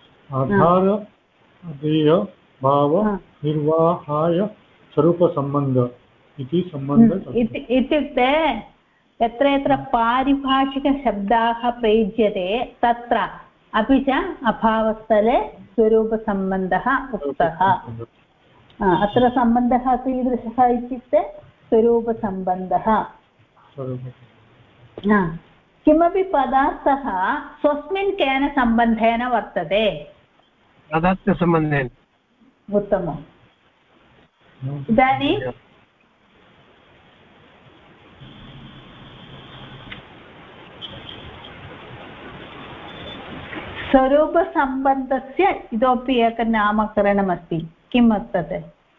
आधारदेय भाव निर्वाहाय स्वरूपसम्बन्ध इति सम्बन्धः इत्युक्ते यत्र यत्र पारिभाषिकशब्दाः प्रयुज्यते तत्र अपि च अभावस्थले स्वरूपसम्बन्धः उक्तः अत्र सम्बन्धः कीदृशः इत्युक्ते स्वरूपसम्बन्धः किमपि पदार्थः स्वस्मिन् केन सम्बन्धेन वर्तते तादात्म्यसम्बन्धेन उत्तमम् इदानीं स्वरूपसम्बन्धस्य इतोपि एकं नामकरणमस्ति किं वर्तते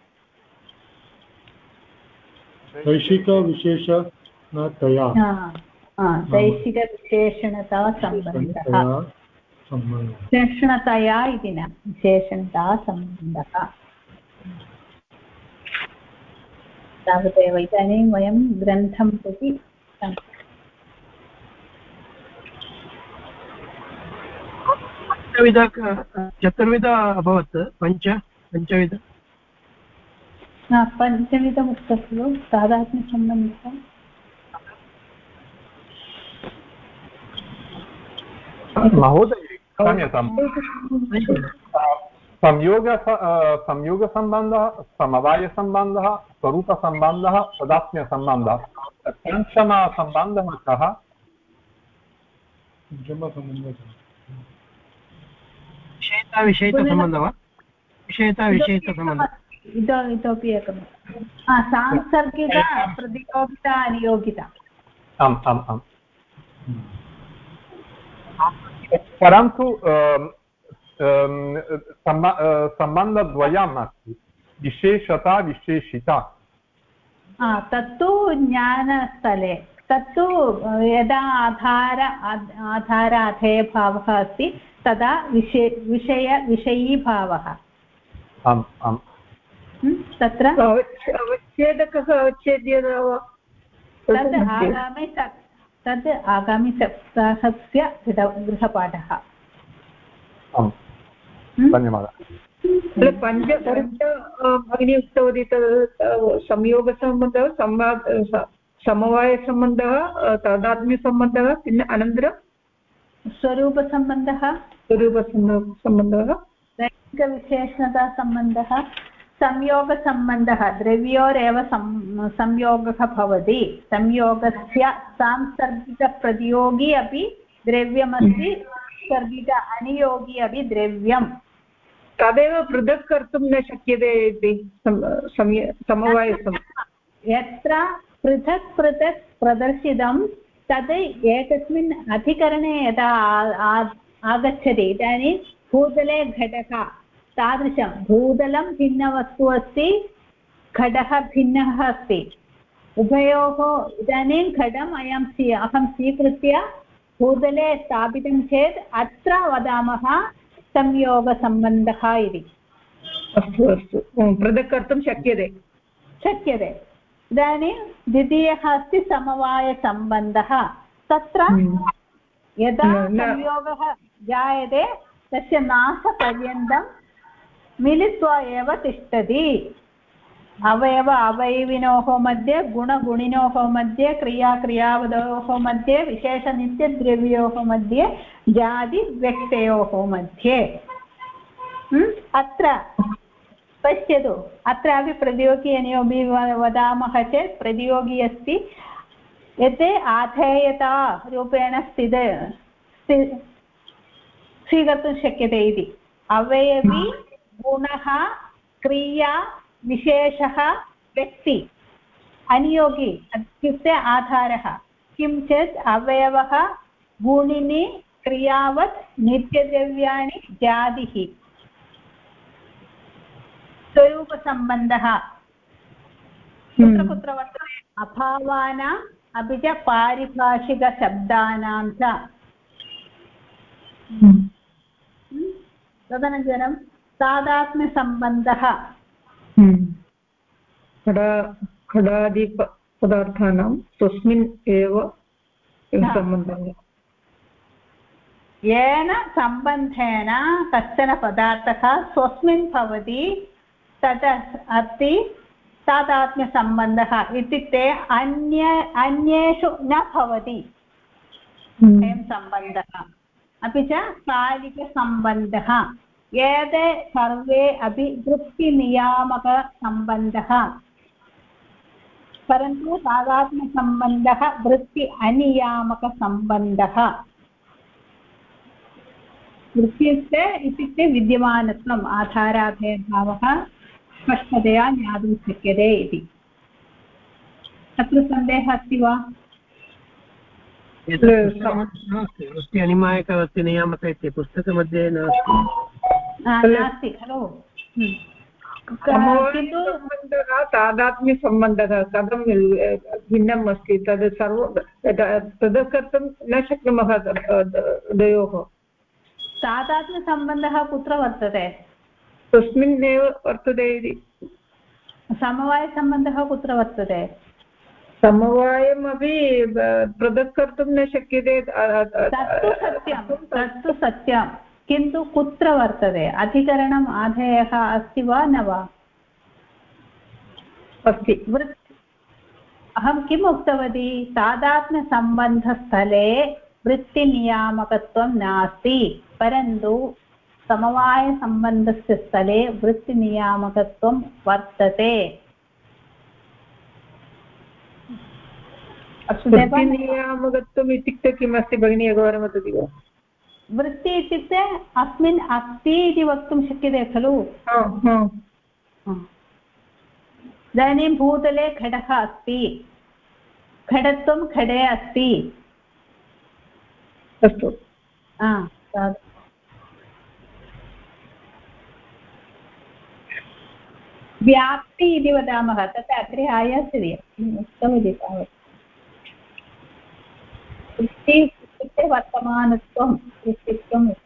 दैशिकविशेषणतया दैशिकविशेषणता सम्बन्धः विशेषणतया इति न विशेषणता सम्बन्धः तावदेव इदानीं वयं ग्रन्थं प्रति चतुर्विध अभवत् पञ्चविध पञ्चविधमुक्तं खलु तादात्म्यसम्बन्धः महोदय क्षम्यतां संयोगसम्बन्धः समवायसम्बन्धः स्वरूपसम्बन्धः तदात्म्यसम्बन्धः पञ्चमसम्बन्धः कः विषयताविषयितसम्बन्धः वा विषयताविषयितसम्बन्धः इतोपि एकं सांसर्गिक प्रतियोगिता अनियोगिता आम् आम् आम् परन्तु सम्बन्धद्वयम् अस्ति विशेषता विशेषिता तत्तु ज्ञानस्थले तत्तु यदा आधार अधेयभावः अस्ति तदा विषयीभावः आम् आम् तत्र अवच्छेदकः अवच्छेद्यः तद् आगामि सप्ताहस्य गृहपाठः धन्यवादः पञ्च भगिनी उक्तवती तत् संयोगसम्बन्धः समवायसम्बन्धः तादात्म्यसम्बन्धः अनन्तरं स्वरूपसम्बन्धः दैनिकविशेषणतासम्बन्धः संयोगसम्बन्धः द्रव्योरेव संयोगः भवति संयोगस्य सांसर्गिकप्रतियोगी अपि द्रव्यमस्ति सांसर्गिक अनियोगी अपि द्रव्यम् तदेव पृथक् कर्तुं न शक्यते इति समवायसं यत्र पृथक् प्रदर्शितं तद् एकस्मिन् अधिकरणे यदा आगच्छति इदानीं भूतले घटः तादृशं भूतलं भिन्नवस्तु अस्ति घटः भिन्नः अस्ति उभयोः इदानीं घटम् अहं स्वीकृत्य भूतले स्थापितं चेत् अत्र वदामः संयोगसम्बन्धः इति अस्तु अस्तु पृथक् कर्तुं शक्यते इदानीं द्वितीयः अस्ति समवायसम्बन्धः तत्र यदा संयोगः जायते तस्य नाशपर्यन्तं मिलित्वा एव तिष्ठति अवयविनोः मध्ये गुणगुणिनोः मध्ये क्रियाक्रियावदयोः मध्ये विशेषनित्यद्रव्योः मध्ये जातिव्यक्तयोः मध्ये अत्र पश्यतु अत्रापि प्रतियोगी अनियोगी वदामः चेत् प्रतियोगी अस्ति यत् आधेयता रूपेण स्वीकर्तुं शक्यते इति अवयवी गुणः क्रिया विशेषः व्यक्ति अनियोगी इत्युक्ते आधारः किं चेत् अवयवः गुणिनि क्रियावत् नित्यद्रव्याणि जातिः स्वरूपसम्बन्धः कुत्र वर्तते अभावानाम् अपि च पारिभाषिकशब्दानां च तदनन्तरं तादात्म्यसम्बन्धः खडादिपदार्थानां स्वस्मिन् एव सम्बन्धः येन सम्बन्धेन कश्चन पदार्थः स्वस्मिन् भवति तत् अस्ति तादात्म्यसम्बन्धः इत्युक्ते अन्येषु न भवति अयं सम्बन्धः अपि च कालिकसम्बन्धः एते सर्वे अपि वृत्तिनियामकसम्बन्धः परन्तु तादात्म्यसम्बन्धः वृत्ति अनियामकसम्बन्धः इत्युक्ते विद्यमानत्वम् आधाराधेयभावः स्पष्टतया ज्ञातुं शक्यते इति अत्र सन्देहः अस्ति वा नास्ति वृत्ति अनियामक इति पुस्तकमध्ये नास्ति खलु सम्बन्धः तादात्म्यसम्बन्धः कथं भिन्नम् अस्ति तद् सर्वं तद् कर्तुं न शक्नुमः द्वयोः तादात्म्यसम्बन्धः कुत्र वर्तते तस्मिन् एव वर्तते इति समवायसम्बन्धः कुत्र वर्तते? समवायमपि पृथक् कर्तुं न शक्यते। तत्तु सत्यं, किन्तु कुत्र वर्तते? अधिकरणम् आधेयः अस्ति वा न वा? अस्ति। अहं किम् उक्तवती? तादात्म्यसम्बन्धस्थले वृत्तिनियामकत्वं नास्ति, परन्तु समवायसम्बन्धस्य स्थले वृत्तिनियामकत्वं वर्तते। वृत्तिनियामकत्वम् इत्युक्ते किमस्ति भगिनी, एकवारं वदति वा? वृत्ति इत्युक्ते अस्मिन् अस्ति इति वक्तुं शक्यते खलु। इदानीं भूतले घटः अस्ति, घटत्वं घटे अस्ति। अस्तु। व्याप्ति इति वदामः, तत् अग्रे आयास्यति, उक्तवती तावत्। वृत्ति इत्युक्ते वर्तमानत्वं, वृत्तित्वम् इति।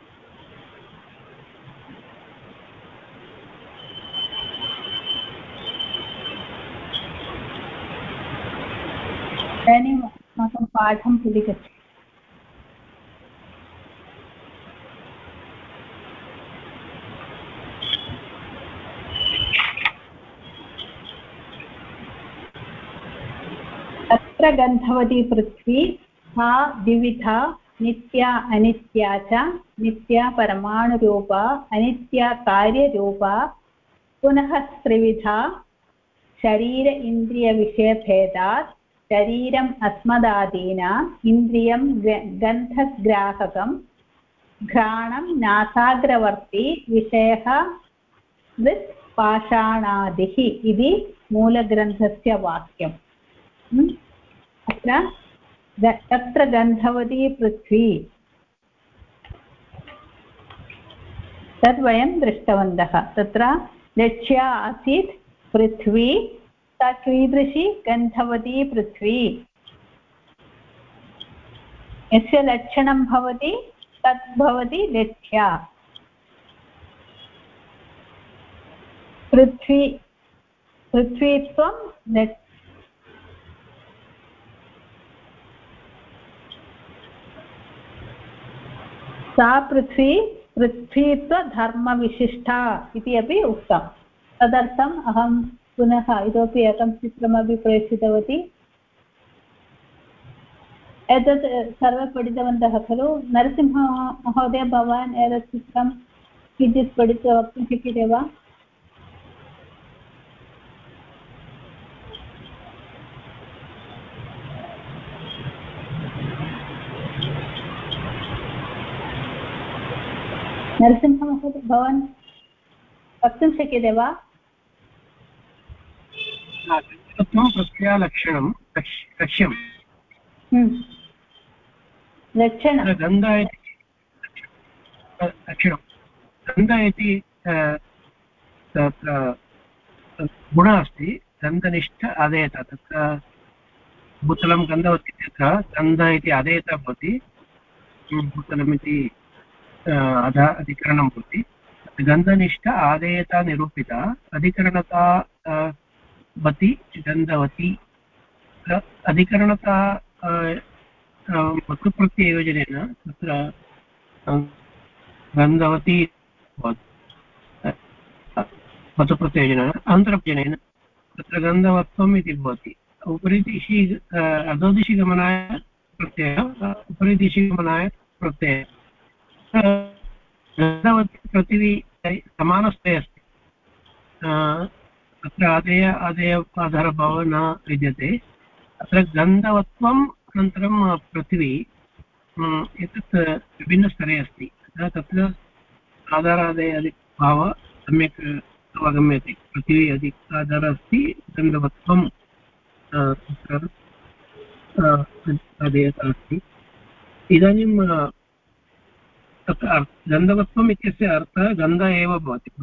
इदानीम् अस्माकं पाठं पुलिगच्छति। तत्र गन्धवती पृथ्वी सा द्विविधा, नित्या अनित्या च, नित्या परमाणुरूपा, अनित्या कार्यरूपा, पुनः त्रिविधा, शरीर इन्द्रियविषयभेदात्, शरीरम् अस्मदादीना, इन्द्रियं गन्धग्राहकं, घ्राणं नासाग्रवर्ती, विषयः वृत् पाषाणादिः इति मूलग्रन्थस्य वाक्यम्। अत्र तत्र गन्धवती पृथ्वी, तद् वयं दृष्टवन्तः। तत्र लक्ष्या आसीत् पृथ्वी, सा कीदृशी? गन्धवती पृथ्वी। यस्य लक्षणं भवति तद् भवति लक्ष्या। पृथ्वीत्वं सा पृथ्वीत्वधर्मविशिष्टा इति अपि उक्तं। तदर्थम् अहं पुनः इतोपि एकं चित्रमपि प्रेषितवती। एतत् सर्वे पठितवन्तः खलु? नरसिंह महोदय, भवान् एतत् चित्रं किञ्चित् पठित्वा वक्तुं शक्यते वा? नरसिंह महोदय, भवान् वक्तुं शक्यते वा? प्रत्यालक्षणं लक्ष्यं लक्षणं गन्ध इति लक्षणं गन्ध इति तत्र गुणः अस्ति। गन्धनिष्ठ अधेयत, तत्र भूतलं गन्धवती इत्यत्र गन्ध इति अधेयत भवति, भूतलमिति अधिकरणं भवति। गन्धनिष्ठ आदेयता निरूपिता, अधिकरणता वति गन्धवती। अधिकरणता वक्प्रत्ययोजनेन तत्र गन्धवती वक्प्रत्ययोजनेन अन्तरजनेन तत्र गन्धवत्वम् इति भवति। उपरि दिशि अधोदिशि गमनाय प्रत्ययः, उपरि दिशि गमनाय प्रत्ययः। गन्धवती पृथिवी समानस्थे अस्ति, अत्र आदेय आधारभावः न विद्यते। अत्र गन्धवत्वम् अनन्तरं पृथिवी, एतत् विभिन्नस्तरे अस्ति। तत्र आधारादेयभावः सम्यक् अवगम्यते। पृथिवी अधिक आधारः अस्ति, गन्धवत्वं तत्र आदेयता अस्ति। इदानीं तत्र गन्धवत्वम् इत्यस्य अर्थः गन्ध एव भवति।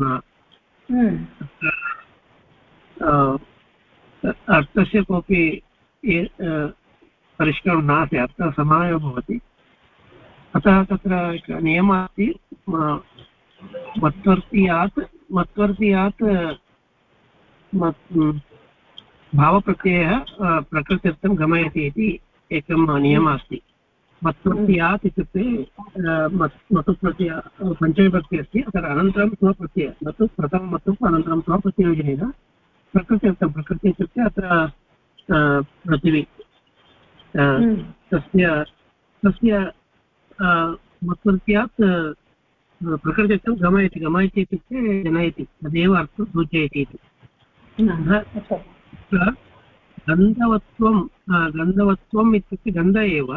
अर्थस्य कोऽपि परिष्करणं नास्ति, अर्थः समानः भवति। अतः तत्र एकः नियमः अस्ति, मत्वर्तीयात् भावप्रत्ययः प्रकृत्यर्थं गमयति इति एकं नियमः अस्ति मत्प्रत्ययात् इत्युक्ते मतुप्रत्यय पञ्चमीभक्ति अस्ति तत्र अनन्तरं स्वप्रत्ययः मतु प्रथमं मतु अनन्तरं स्वप्रत्ययोजनेन प्रकृत्यर्थं प्रकृति इत्युक्ते अत्र पृथिवी तस्य मत्प्रत्ययात् प्रकृत्यर्थं गमयति गमयति इत्युक्ते जनयति तदेव अर्थं सूचयति इति गन्धवत्वम् इत्युक्ते गन्ध एव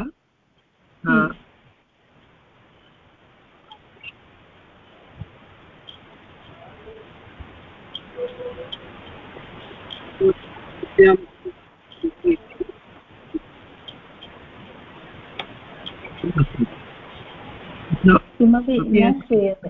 किमपि न श्रूयते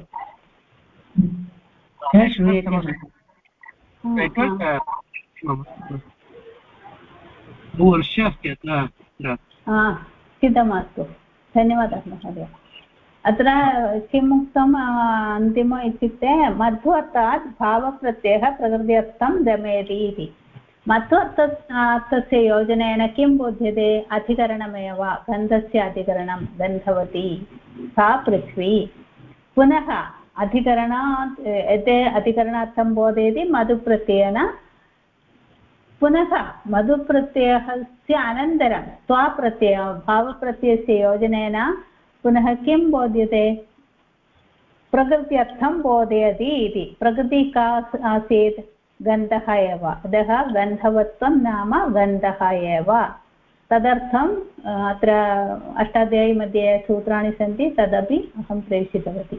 वर्ष अस्ति अत्र चिन्ता मास्तु धन्यवादः महोदय अत्र किम् उक्तम् अन्तिम इत्युक्ते मध्वर्थात् भावप्रत्ययः प्रकृत्यर्थं गमयति इति मध्वर्थस्य योजनेन किं बोध्यते अधिकरणमेव गन्धस्य अधिकरणं गन्धवती सा पृथ्वी पुनः अधिकरणात् यत् अधिकरणार्थं बोधयति मधुप्रत्ययेन पुनः मधुप्रत्ययस्य अनन्तरं स्वाप्रत्ययः भावप्रत्ययस्य योजनेन पुनः किं बोध्यते प्रकृत्यर्थं बोधयति इति प्रकृतिः का आसीत् गन्धः एव अतः गन्धवत्वं नाम गन्धः एव तदर्थम् अत्र अष्टाध्यायीमध्ये सूत्राणि सन्ति तदपि अहं प्रेषितवती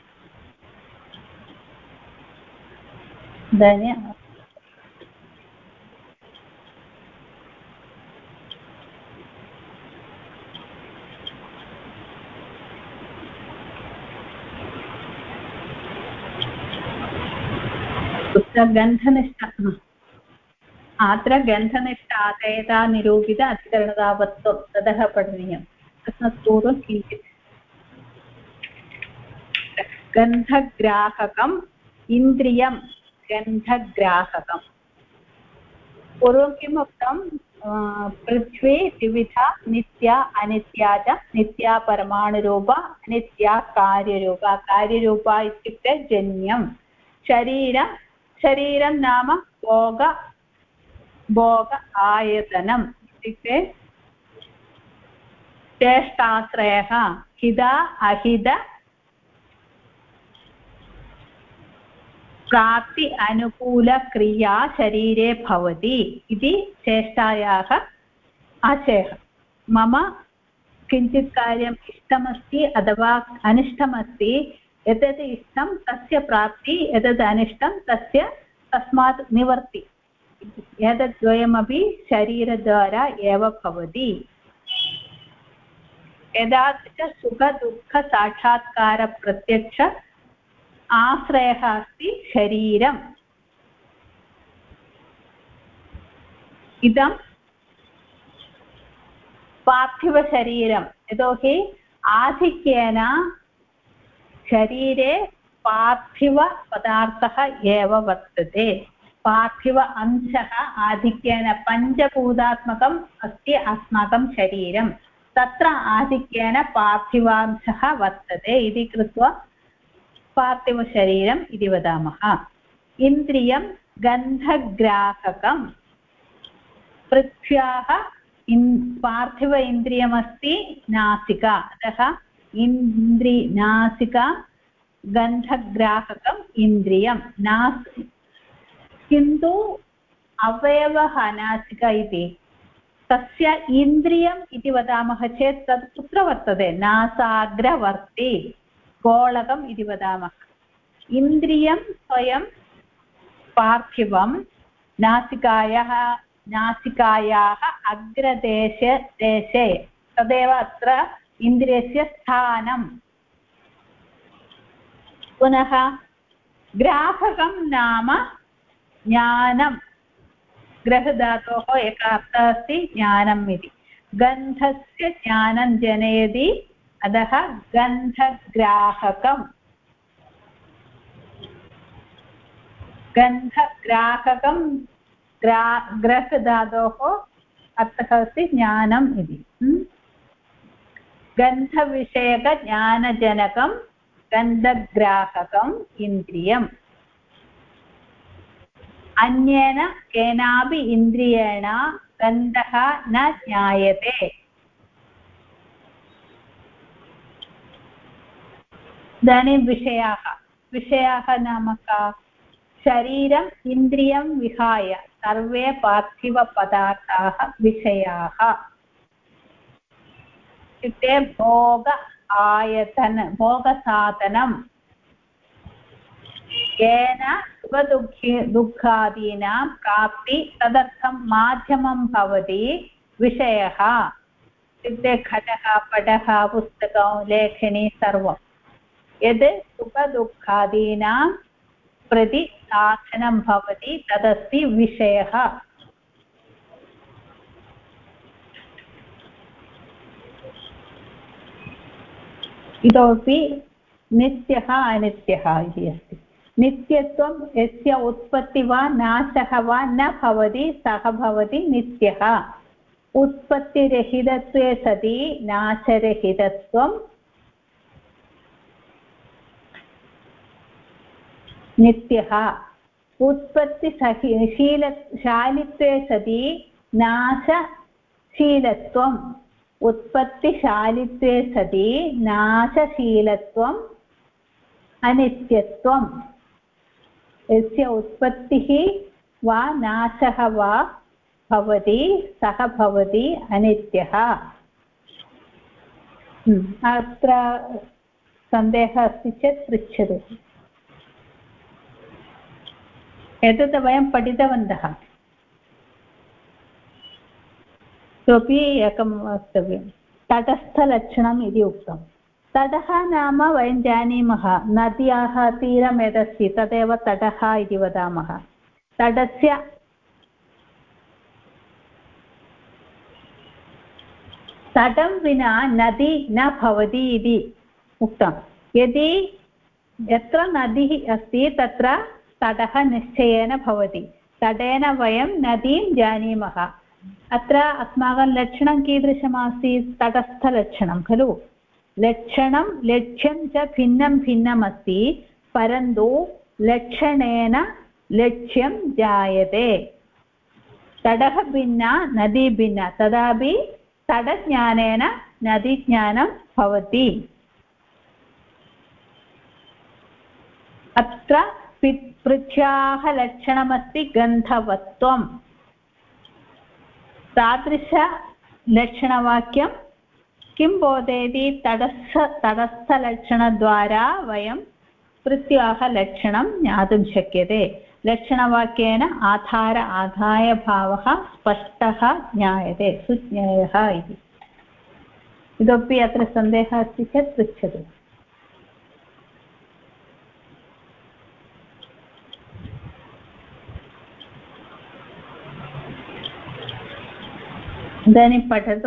धन्यवादः गन्धनिष्ठ अत्र गन्धनिष्ठ आदेयता निरूपित अधिकरणतावत्वं ततः पठनीयम् तस्मात् पूर्वं किञ्चित् गन्धग्राहकम् इन्द्रियं गन्धग्राहकं पूर्वं किम् उक्तं पृथ्वी द्विविधा नित्या अनित्या च नित्या परमाणुरूपा अनित्या कार्यरूपा कार्यरूपा इत्युक्ते जन्यं शरीरं नाम भोग आयतनम् इत्युक्ते चेष्टाश्रयः हित अहित प्राप्ति अनुकूलक्रिया शरीरे भवति इति चेष्टायाः आशयः मम किञ्चित् कार्यम् इष्टमस्ति अथवा अनिष्टमस्ति एतत् इष्टं तस्य प्राप्ति एतत् अनिष्टं तस्य तस्मात् निवर्ति एतत् द्वयमपि शरीरद्वारा एव भवति एतादृशसुखदुःखसाक्षात्कारप्रत्यक्ष आश्रयः अस्ति शरीरम् इदं पार्थिवशरीरं यतोहि आधिक्येन शरीरे पार्थिवपदार्थः एव वर्तते पार्थिव अंशः आधिक्येन पञ्चभूतात्मकम् अस्ति अस्माकं शरीरं तत्र आधिक्येन पार्थिवांशः वर्तते इति कृत्वा पार्थिवशरीरम् इति वदामः इन्द्रियं गन्धग्राहकं पृथ्व्याः पार्थिव इन्द्रियमस्ति नासिका अतः नासिका गन्धग्राहकम् इन्द्रियं किन्तु अवयवः नासिका इति तस्य इन्द्रियम् इति वदामः चेत् तत् कुत्र वर्तते नासाग्रवर्ति गोलकम् इति वदामः इन्द्रियं स्वयं पार्थिवं नासिकायाः अग्रदेशे तदेव अत्र इन्द्रियस्य स्थानं पुनः ग्राहकं नाम ज्ञानं ग्रहधातोः एकः अर्थः अस्ति ज्ञानम् इति गन्धस्य ज्ञानं जनयति अतः गन्धग्राहकम् गन्धग्राहकं ग्रह धातोः अर्थः अस्ति ज्ञानम् इति गन्धविषयकज्ञानजनकं गन्धग्राहकम् इन्द्रियम् अन्येन केनापि इन्द्रियेण गन्धः न ज्ञायते इदानीं विषयाः नाम का शरीरम् इन्द्रियं विहाय सर्वे पार्थिवपदार्थाः विषयाः इत्युक्ते भोगसाधनं येन सुखदुःखादीनां प्राप्ति तदर्थं माध्यमं भवति विषयः इत्युक्ते घटः पटः पुस्तकं लेखनी सर्वं यद् सुखदुःखादीनां प्रति साधनं भवति तदस्ति विषयः इतोपि नित्यः अनित्यः इति अस्ति नित्यत्वं यस्य उत्पत्ति वा नाशः वा न भवति सः भवति नित्यः उत्पत्तिरहितत्वे सति नाशरहितत्वं नित्यः उत्पत्तिशालित्वे सति नाशशीलत्वम् उत्पत्तिशालित्वे सति नाशशीलत्वम् अनित्यत्वम् यस्य उत्पत्तिः वा नाशः वा भवति सः भवति अनित्यः अत्र सन्देहः अस्ति चेत् पृच्छतु एतत् वयं पठितवन्तः इतोपि एकं वक्तव्यं तटस्थलक्षणम् इति उक्तं तटः नाम वयं जानीमः नद्याः तीरं यदस्ति तदेव तटः इति वदामः तटस्य तटं विना नदी न भवति इति उक्तं यदि यत्र नदी अस्ति तत्र तटः निश्चयेन भवति तटेन वयं नदीं जानीमः अत्र अस्माकं लक्षणं कीदृशमासीत् तटस्थलक्षणं खलु लक्षणं लक्ष्यं च भिन्नं भिन्नम् अस्ति परन्तु लक्षणेन लक्ष्यं जायते तटः भिन्ना नदी भिन्ना तदापि तटज्ञानेन नदीज्ञानं भवति अत्र पृथ्व्याः लक्षणमस्ति गन्धवत्वं तादृशलक्षणवाक्यं किं बोधयति तटस्थलक्षणद्वारा वयं पृथ्व्याः लक्षणं ज्ञातुं शक्यते लक्षणवाक्येन आधार आदायभावः स्पष्टः ज्ञायते सुज्ञेयः इति इतोपि अत्र सन्देहः अस्ति चेत् पृच्छतु इदानीं पठतु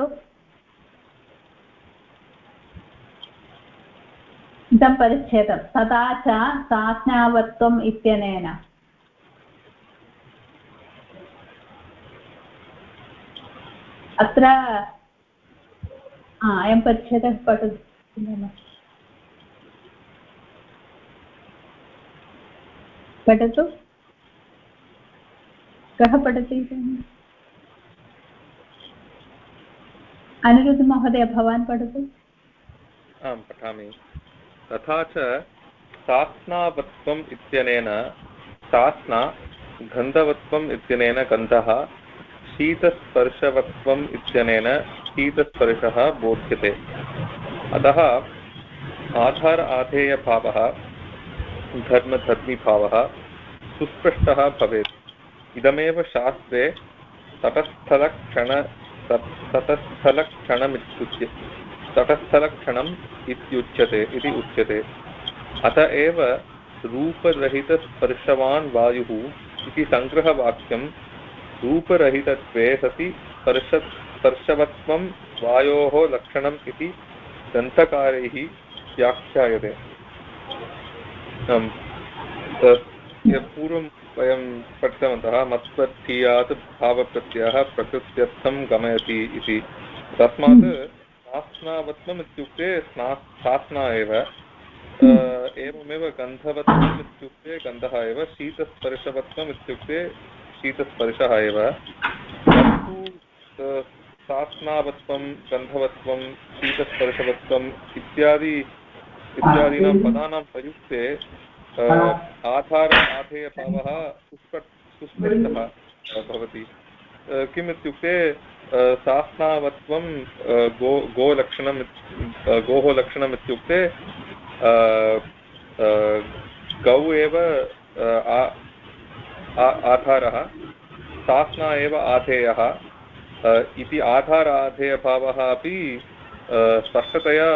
इदं परिच्छेदं तथा च साज्ञावत्वम् इत्यनेन अत्र अयं परिच्छेदः पठतु पठतु कः पठति अनिरुद्धमहोदय भवान् पठतु आं पठामि तथा च सास्नावत्वम् इत्यनेन सास्ना गन्धवत्वम् इत्यनेन गन्धः शीतस्पर्शवत्वम् इत्यनेन शीतस्पर्शः बोध्यते अतः आधार आधेयभावः धर्मधर्मीभावः सुस्पष्टः भवेत् इदमेव शास्त्रे तटस्थलक्षणम् इत्युच्यते इति उच्यते अत एव रूपरहितस्पर्शवान् वायुः इति संग्रहवाक्यं रूपरहितत्वे सति स्पर्शवत्वं वायोः लक्षणम् इति ग्रन्थकारैः व्याख्यायते पूर्वं वयं पठितवन्तः मत्पठीयात् भावप्रत्ययः प्रकृत्यर्थं गमयति इति तस्मात् सास्नावत्वम् इत्युक्ते सास्ना एव एवमेव गन्धवत्वम् इत्युक्ते गन्धः एव शीतस्पर्शवत्वम् इत्युक्ते शीतस्पर्शः एव परन्तु सास्नावत्वं गन्धवत्वं शीतस्पर्शवत्वम् इत्यादीनां पदानां प्रयुक्ते आधार आधेयभावः सुस्पष्टः भवति किम् इत्युक्ते सास्नावत्वं गोः लक्षणम् इत्युक्ते गौ एव आधारः सास्ना एव आधेयः इति आधार आधेयभावः अपि स्पष्टतया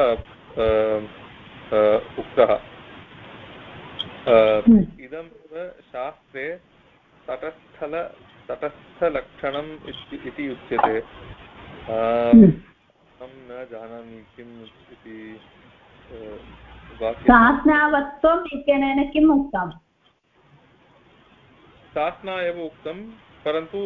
उक्तः इदमेव शास्त्रे तटस्थलक्षणम् इति उच्यते अहं न जानामि किम् इति सास्नावत्वम् इत्यनेन किम् उक्तम् सास्ना एव उक्तं परन्तु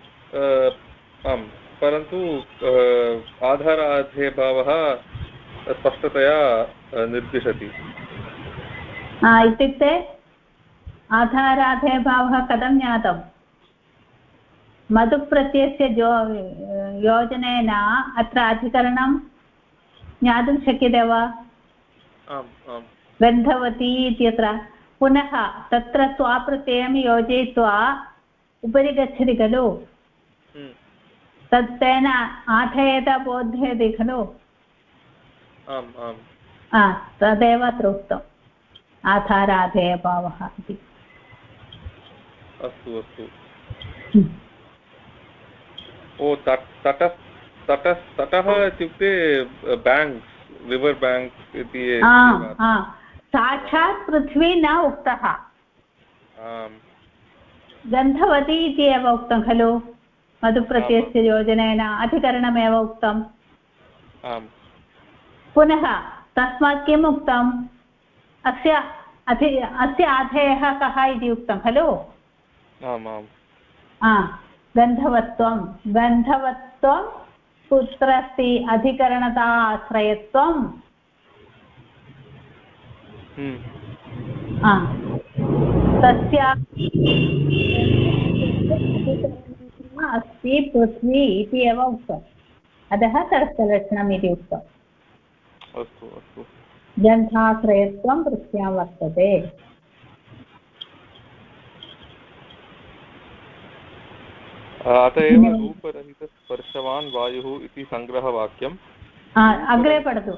आधाराध्यभावः स्पष्टतया निर्दिशति इत्युक्ते आधाराध्यभावः कथं ज्ञातम् मधुप्रत्ययस्य योजनेन अत्र अधिकरणं ज्ञातुं शक्यते वा गन्धवती इत्यत्र पुनः तत्र स्वाप्रत्ययं योजयित्वा उपरि गच्छति खलु तेन आधेयता बोध्यते खलु तदेव अत्र उक्तम् आधाराधेयभावः इति अस्तु अस्तु तटः इत्युक्ते बेङ्क्स् रिवर् बेङ्क् इति साक्षात् पृथ्वी न उक्तः गन्धवती इति एव उक्तं खलु मधुप्रत्ययस्य योजनेन अधिकरणमेव उक्तम् पुनः तस्मात् किम् उक्तम् अस्य आधेयः कः इति उक्तं खलु गन्धवत्वं कुत्र अस्ति अधिकरणता आश्रयत्वं तस्य अस्ति पृथ्वी इति एव उक्तम् अतः तटस्थलक्षणम् इति उक्तम् अस्तु अस्तु गन्धाश्रयत्वं पृथ्व्यां वर्तते अत एव रूपरहितस्पर्शवान् वायुः इति सङ्ग्रहवाक्यम् अग्रे पठतु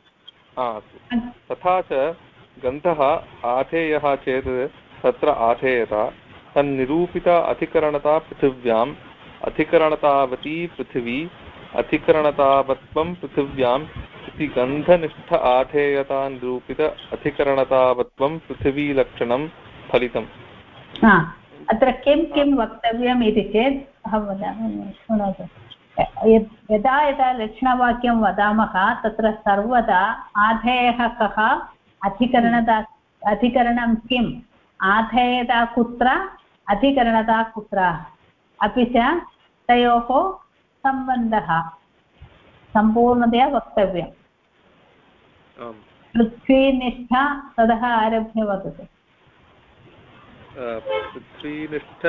तथा च गन्धः आधेयः चेत् तत्र आधेयता तन्निरूपिता अधिकरणता पृथिव्याम् अधिकरणतावती पृथिवी अधिकरणतावत्वं पृथिव्याम् इति गन्धनिष्ठ आधेयता निरूपित अधिकरणतावत्वं पृथिवीलक्षणं फलितम् अत्र किं किं वक्तव्यम् इति चेत् अहं वदामि शृणोतु यदा यदा लक्षणवाक्यं वदामः तत्र सर्वदा आधेयः कः अधिकरणं किम् आधेयता कुत्र अधिकरणता कुत्र अपि च तयोः सम्बन्धः सम्पूर्णतया वक्तव्यम् पृथ्वीनिष्ठा ततः आरभ्य वदतु पृथ्वीनिष्ठ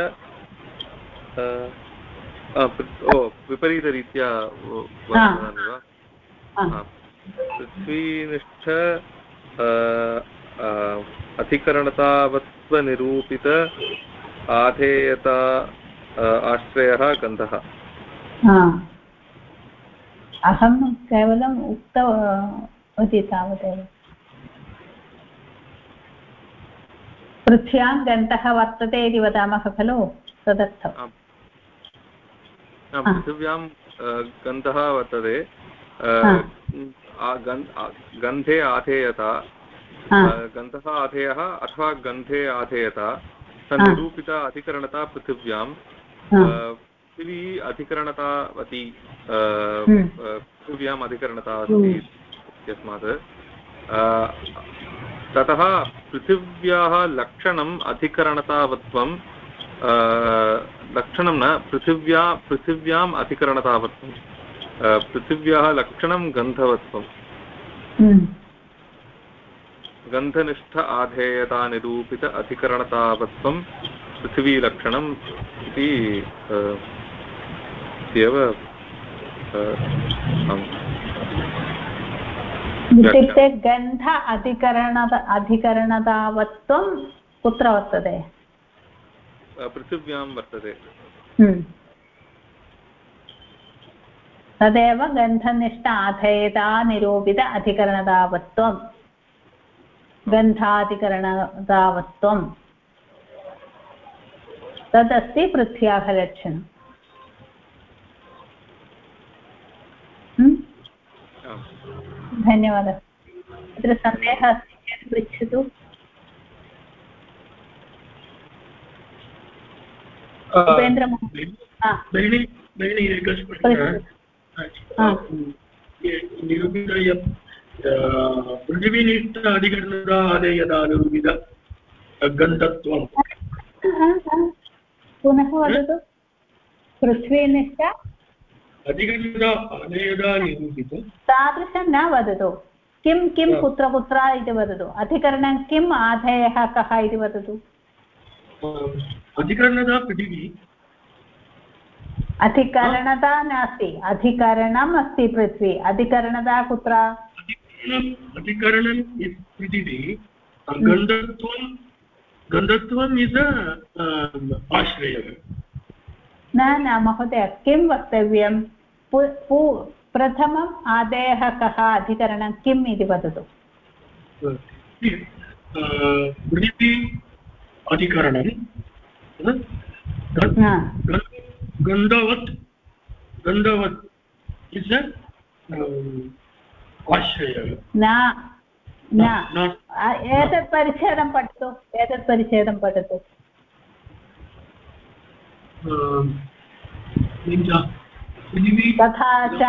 विपरीतरीत्या वदामि वा पृथ्वीनिष्ठ अधिकरणतावत्वनिरूपित आधेयता आश्रयः गन्धः अहं केवलम् उक्तवती तावदेव पृथ्व्यां गन्धः वर्तते इति वदामः खलु तदर्थम् पृथिव्यां गन्धः वर्तते गन्धे आधेयता गन्धः आधेयः अथवा गन्धे आधेयता तन्निरूपिता अधिकरणता पृथिव्यां पृथिवी अधिकरणतावती पृथिव्याम् अधिकरणता अस्ति इत्यस्मात् ततः पृथिव्याः लक्षणम् अधिकरणतावत्वं लक्षणं न पृथिव्याम् अधिकरणतावत्वं पृथिव्याः लक्षणं गन्धवत्वं गन्धनिष्ठ आधेयतानिरूपित अधिकरणतावत्वं पृथिवीलक्षणम् इति इत्युक्ते गन्ध अधिकरणतावत्वं कुत्र वर्तते पृथिव्यां वर्तते तदेव गन्धनिष्ठ आधेयता निरूपित अधिकरणतावत्वं गन्धाधिकरणतावत्वं तदस्ति पृथ्व्याः लक्षणम् धन्यवादः अत्र सन्देहः अस्ति चेत् पृच्छतु पृथिवीनिष्ठ अधिकरणता आदेयता निरूपित गन्धत्वं पुनः वदतु पृथ्वीनिष्ठ अधिकरणता आदेयता निरूपित तादृशं न वदतु किं किं कुत्र कुत्र इति वदतु अधिकरणं किम् आधेयः कः इति वदतु अधिकरणता पृथिवी अधिकरणता नास्ति अधिकरणम् अस्ति पृथ्वी अधिकरणता कुत्र अधिकरणं पृथिवी गन्धत्वम् इस् आश्रयः न महोदय किं वक्तव्यं प्रथमम् आदेयः कः अधिकरणं किम् इति वदतु पृथिवी अधिकरणं गन्धवत् इस् आश्रयः न एतत् परिच्छेदं पठतु तथा च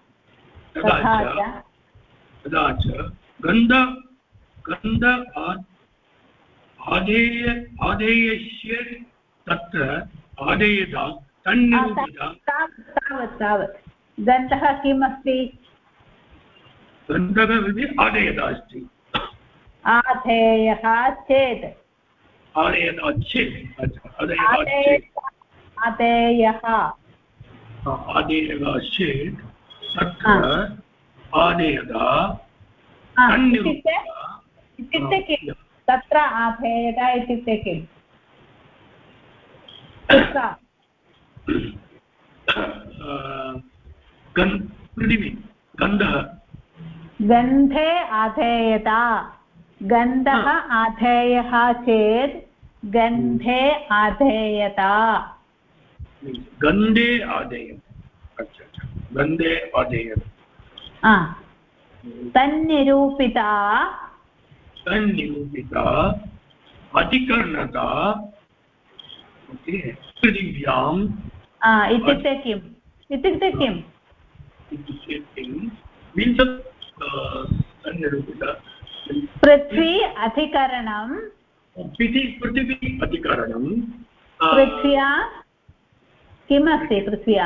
गन्ध आदेयस्य तत्र आदेयता तन्निरूपिता तावत् गन्धः किम् अस्ति गन्धः इति आदेयता अस्ति आधेयः चेत् तत्र आदेयता इत्युक्ते किं तत्र आधेयता इत्युक्ते किम् पृथिवी गन्धः गन्धे आधेयता गन्धः आधेयः चेत् गन्धे आधेयता गन्धे आधेयता गन्धे आधेयता तन्निरूपिता अधिकरणता पृथिव्याम् इत्युक्ते किम् पृथ्वी अधिकरणं पृथिवी अधिकरणं पृथ्व्या किमस्ति पृथ्व्या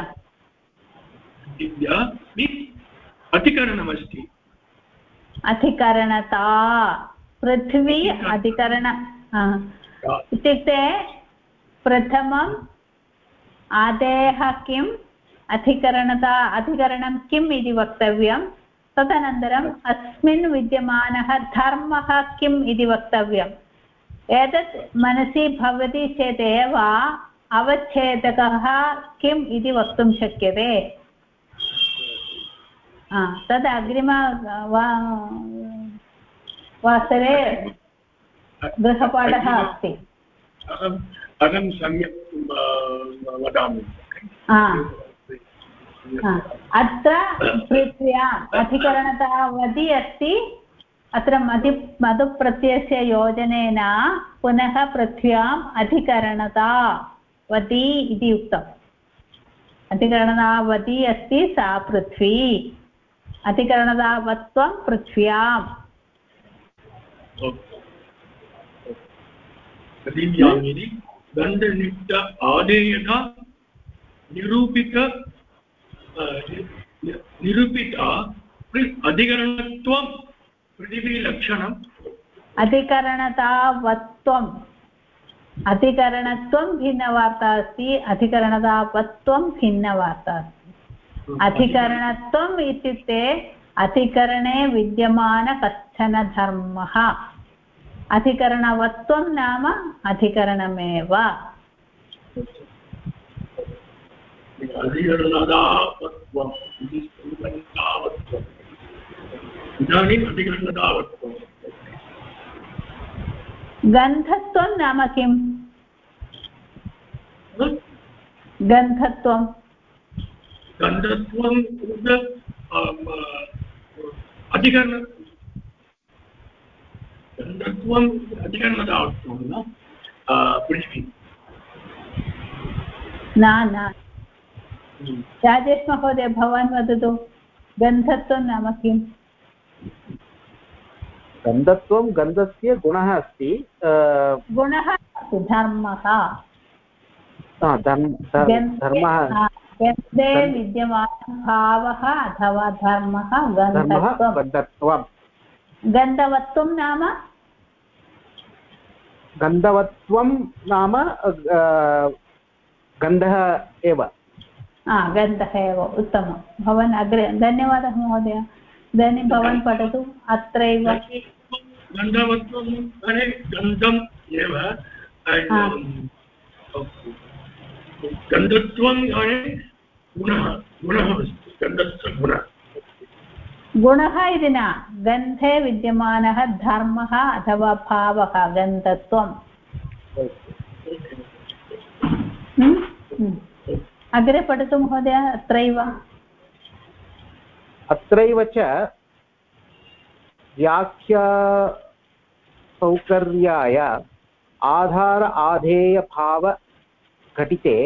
अधिकरणमस्ति अधिकरणता पृथ्वी अधिकरण इत्युक्ते प्रथमम् आदेयः किम् अधिकरणं किम् इति वक्तव्यं तदनन्तरम् अस्मिन् विद्यमानः धर्मः किम् इति वक्तव्यम् एतत् मनसि भवति चेदेव अवच्छेदकः किम् इति वक्तुं शक्यते तद् वासरे गृहपाठः अस्ति अहं सम्यक् वदामि अत्र पृथ्व्याम् अधिकरणता वदि अस्ति अत्र मधुप्रत्ययस्य योजनेन पुनः पृथ्व्याम् अधिकरणता वदि इति उक्तम् अधिकरणता वदि अस्ति सा पृथ्वी अधिकरणतावत्वं पृथ्व्याम् पृथिव्यामिति गन्धनिष्ठ आदेयता निरूपिता अधिकरणत्वं पृथिवीलक्षणम् अधिकरणतावत्वम् अधिकरणत्वं भिन्नवार्ता अस्ति अधिकरणतावत्वं भिन्नवार्ता अस्ति अधिकरणत्वम् इत्युक्ते अधिकरणे विद्यमान कश्चन धर्मः अधिकरणवत्वं नाम अधिकरणमेव गन्धत्वं नाम किम् गन्धत्वं गन्धत्वं अधिकरणतावत्वं न पृथ्वी न राजेश महोदय भवान् वदतु गन्धत्वं नाम किम् गन्धत्वं गन्धस्य गुणः अस्ति गुणः धर्मः धर्मः गन्धे विद्यमानः भावः अथवा धर्मः गन्धत्वं गन्धवत्वं नाम गन्धः एव गन्धः एव उत्तमं भवान् अग्रे धन्यवादः महोदय इदानीं भवान् पठतु अत्रैव गन्धवत्वं गन्धम् एव गन्धत्वं गुणः अस्ति गन्धस्य गुणः इति न गन्धे विद्यमानः धर्मः अथवा भावः गन्धत्वम् अग्रे पठतु महोदय अत्रैव च व्याख्यासौकर्याय आधार आधेयभाव घटिते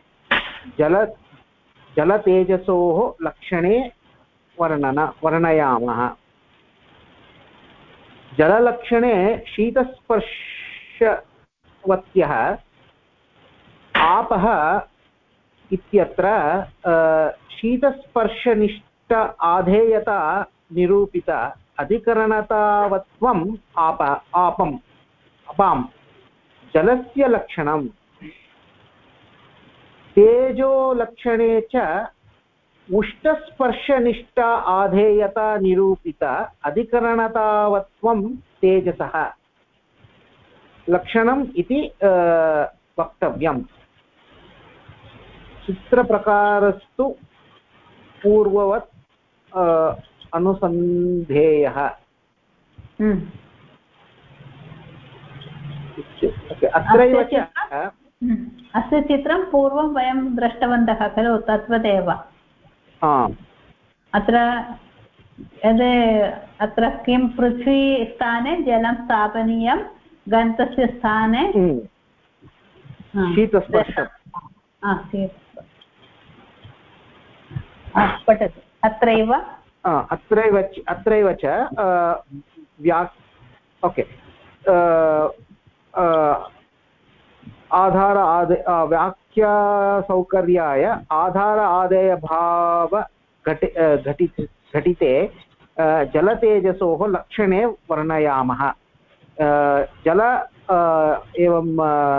जलतेजसोः लक्षणे वर्णयामः जललक्षणे शीतस्पर्शवत्यः आपः इत्यत्र शीतस्पर्शनिष्ठ आधेयता निरूपित अधिकरणतावत्वम् अपां जलस्य लक्षणम् तेजोलक्षणे च उष्णस्पर्शनिष्ठ आधेयता निरूपित अधिकरणतावत्वं तेजसः लक्षणम् इति वक्तव्यम् चित्रप्रकारस्तु पूर्ववत् अनुसन्धेयः अत्रैव अस्य चित्रं पूर्वं वयं दृष्टवन्तः खलु तद्वदेव अत्र किं पृथ्वी स्थाने जलं स्थापनीयं गन्धस्य स्थाने शीतस्पर्शः पठतु अत्रैव च व्याख्यासौकर्याय आधार आदेयभाव घटिते जलतेजसोः लक्षणे वर्णयामः जल एवं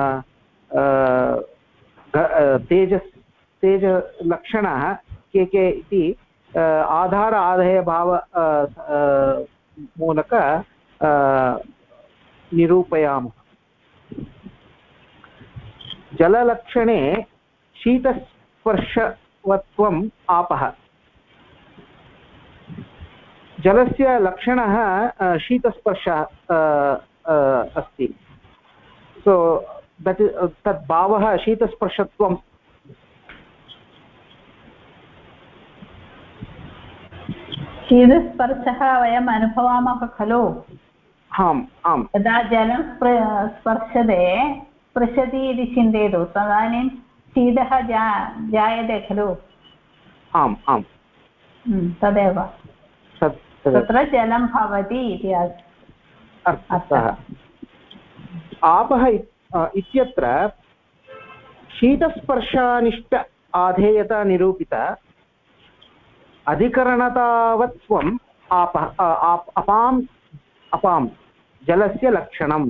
तेजलक्षणः के इति आधार आदेयभाव मूलक निरूपयामः जललक्षणे शीतस्पर्शवत्वम् आपः जलस्य लक्षणः शीतस्पर्शः अस्ति सो तद् भावः शीतस्पर्शत्वं शीतस्पर्शः वयम् अनुभवामः खलु आम् यदा जलं स्पृशति इति चिन्तयतु तदानीं शीतः जायते खलु आम् तदेव तत्र जलं भवति इति अर्थः। आपः इत्यत्र शीतस्पर्शानिष्ट आधेयता निरूपित अधिकरणतावत्वम् अपां जलस्य लक्षणम्।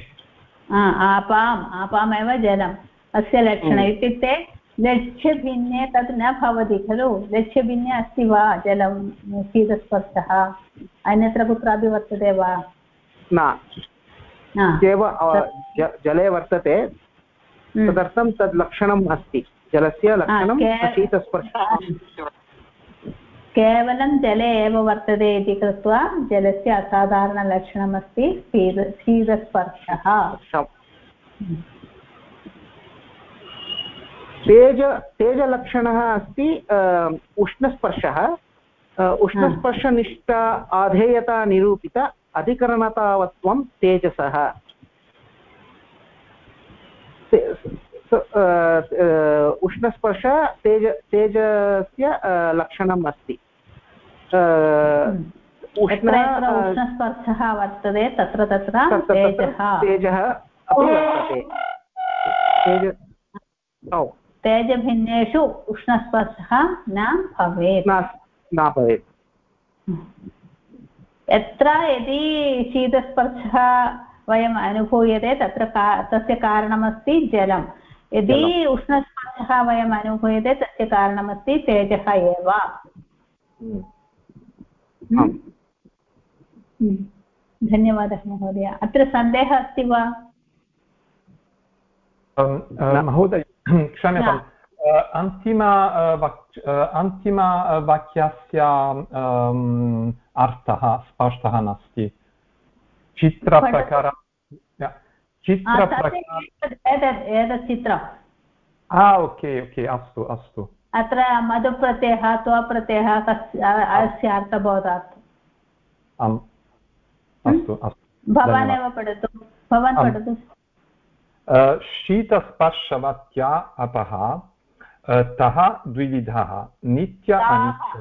आपामेव जलम् अस्य लक्षणम् इत्युक्ते लक्ष्यभिन्ने तत् न भवति खलु। लक्ष्यभिन्ने अस्ति वा जलं शीतस्पर्शः अन्यत्र कुत्रापि वर्तते वा? न, एव जले वर्तते, तदर्थं तद् लक्षणम् अस्ति, जलस्य लक्षणं शीतस्पर्शः। केवलं जले एव वर्तते इति कृत्वा जलस्य असाधारणलक्षणमस्ति शीतस्पर्शः। तेजलक्षणः अस्ति उष्णस्पर्शः। उष्णस्पर्शनिष्ठ आधेयता निरूपित अधिकरणतावत्वं तेजसः। उष्णस्पर्श तेजस्य लक्षणम् अस्ति। उष्णस्पर्शः वर्तते तत्र तेजः अपि वर्तते। तेजभिन्नेषु उष्णस्पर्शः न भवेत्। यत्र यदि शीतस्पर्शः वयम् अनुभूयते तत्र तस्य कारणमस्ति जलं। यदि उष्णस्पर्शः वयम् अनुभूयते तस्य कारणमस्ति तेजः एव। धन्यवादः महोदय। अत्र सन्देहः अस्ति वा? महोदय क्षम्यताम्, अन्तिमवाक्यस्य अर्थः स्पष्टः नास्ति। चित्रप्रकार एतत् चित्रम्। ओके अस्तु अस्तु। अत्र मधुप्रत्ययः त्वप्रत्ययः अस्य अर्थबोधार्थम्। आम् अस्तु अस्तु। भवान् एव पठतु, भवान् पठतु। शीतस्पर्शवत्या अपः तः द्विविधः नित्य अनित्य।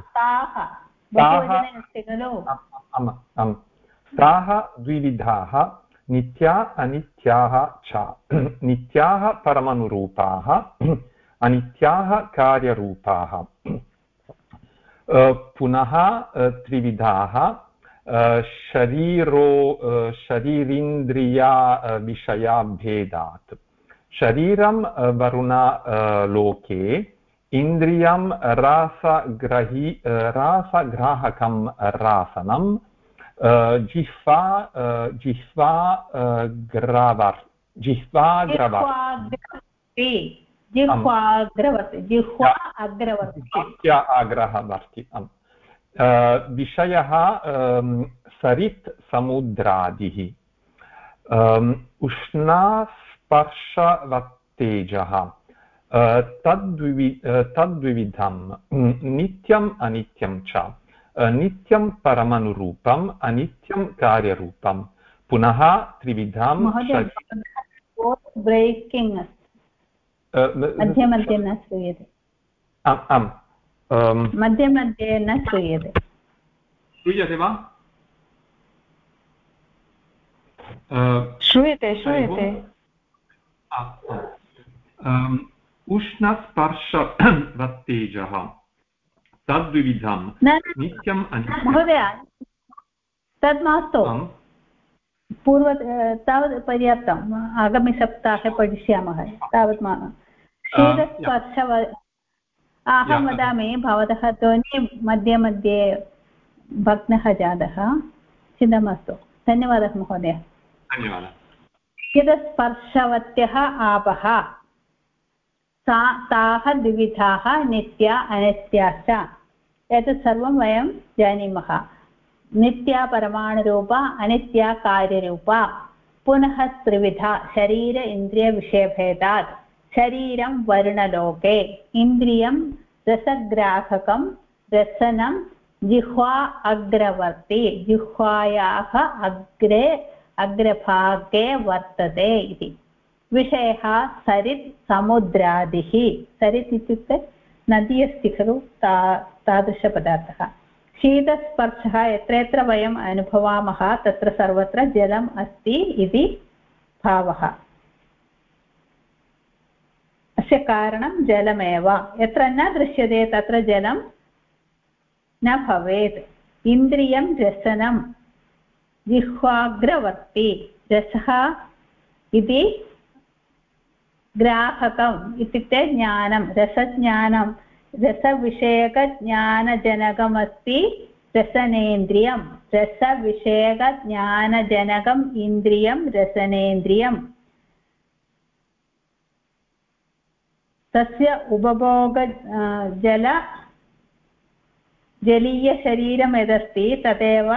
ताः द्विविधाः नित्या अनित्याः च। नित्याः परमाणुरूपाः, अनित्याः कार्यरूपाः। पुनः त्रिविधाः शरीरीन्द्रिया विषयाभेदात्। शरीरं वरुणलोके, इन्द्रियं रासग्राहकं रासनं, जिह्वाग्रवर्ति। विषयः सरित् समुद्रादिः। उष्णस्पर्शवत्तेजः तद्विविधं नित्यम् अनित्यं च। नित्यं परमाणुरूपम्, अनित्यं कार्यरूपं। पुनः त्रिविधं ब्रेकिङ्ग् मध्ये मध्ये न श्रूयते। आम् मध्ये मध्ये न श्रूयते। श्रूयते वा? श्रूयते। उष्णस्पर्शवत्तेजः तद्विविधं नित्यम् महोदय, तद् मास्तु, पूर्व तावत् पर्याप्तम्। आगामिसप्ताहे पठिष्यामः तावत्। शीतस्पर्श अहं वदामि, भवतः ध्वनिः मध्ये मध्ये भग्नः जातः। चिन्ता मास्तु। धन्यवादः महोदय। धन्यवादः। शीतस्पर्शवत्यः आपः ताः द्विविधाः नित्या अनित्याश्च। एतत् सर्वं वयं जानीमः। नित्या परमाणुरूपा, अनित्या कार्यरूपा। पुनः त्रिविधा शरीर इन्द्रियविषयभेदात्। शरीरं वरुणलोके, इन्द्रियं रसग्राहकं रसनं, जिह्वा अग्रवर्ति, जिह्वायाः अग्रभागे वर्तते इति। विषयः सरित् समुद्रादिः। सरित् इत्युक्ते नदी अस्ति खलु, तादृशपदार्थः। शीतस्पर्शः यत्र यत्र वयम् अनुभवामः तत्र सर्वत्र जलम् अस्ति इति भावः अस्य कारणं जलमेव यत्र न दृश्यते तत्र जलं न भवेत् इन्द्रियं रसनं जिह्वाग्रवर्ति रसः इति ग्राहकम् इत्युक्ते ज्ञानं रसज्ञानं रसविषयकज्ञानजनकमस्ति रसनेन्द्रियं रसविषयकज्ञानजनकम् इन्द्रियं रसनेन्द्रियम् तस्य उपभोग जलीयशरीरं यदस्ति तदेव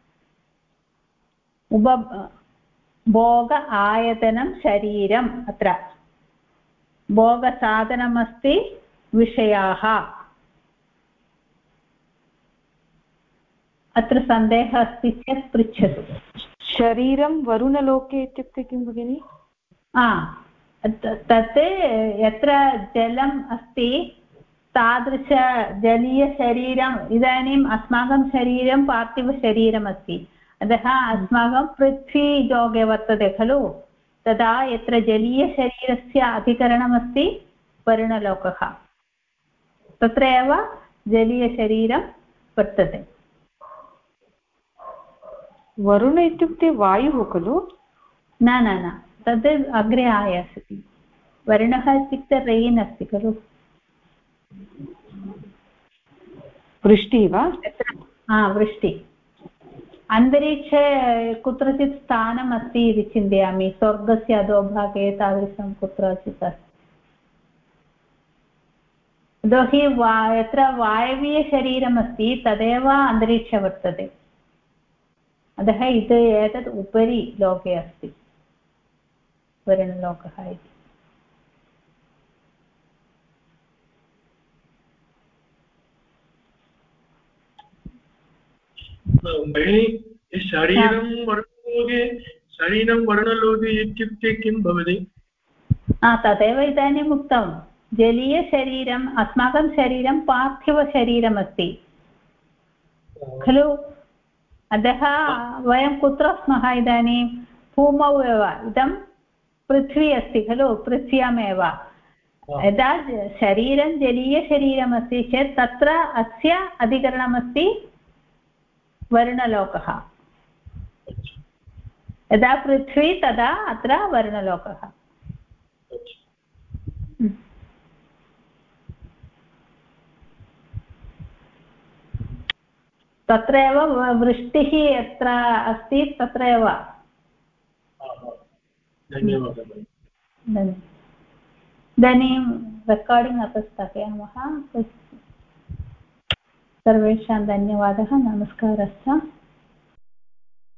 उपभोग आयतनं शरीरम् अत्र भोगसाधनमस्ति विषयाः अत्र सन्देहः अस्ति चेत् पृच्छतु शरीरं वरुणलोके इत्युक्ते किं भगिनि तत् यत्र जलम् अस्ति तादृशजलीयशरीरम् इदानीम् अस्माकं शरीरं पार्थिवशरीरमस्ति अतः अस्माकं पृथ्वीलोके वर्तते खलु तदा यत्र जलीयशरीरस्य अधिकरणमस्ति वरुणलोकः तत्र एव जलीयशरीरं वर्तते वरुण इत्युक्ते वायुः खलु न न न तद् अग्रे आयास्यति वर्णः इत्युक्ते रेन् अस्ति खलु वृष्टिः वा वृष्टि अन्तरिक्षे कुत्रचित् स्थानम् अस्ति इति चिन्तयामि स्वर्गस्य अधोभागे तादृशं कुत्रचित् अस्ति यतोहि यत्र वायवीयशरीरमस्ति तदेव अन्तरिक्षे वर्तते अतः एतत् उपरि लोके अस्ति वर्णलोकः इति भगिनी शरीरं वर्णलोके इत्युक्ते किं भवति तदेव इदानीम् उक्तं जलीयशरीरम् अस्माकं शरीरं पार्थिवशरीरमस्ति खलु अतः वयं कुत्र स्मः इदानीं भूमौ एव इदं पृथ्वी अस्ति खलु पृथ्व्यामेव यदा शरीरं जलीयशरीरमस्ति चेत् तत्र अस्य अधिकरणमस्ति वर्णलोकः यदा पृथ्वी तदा अत्र वर्णलोकः तत्र एव वृष्टिः यत्र अस्ति तत्र एव इदानीं रेकार्डिङ्ग् अत्र स्थापयामः सर्वेषां धन्यवादः नमस्कारः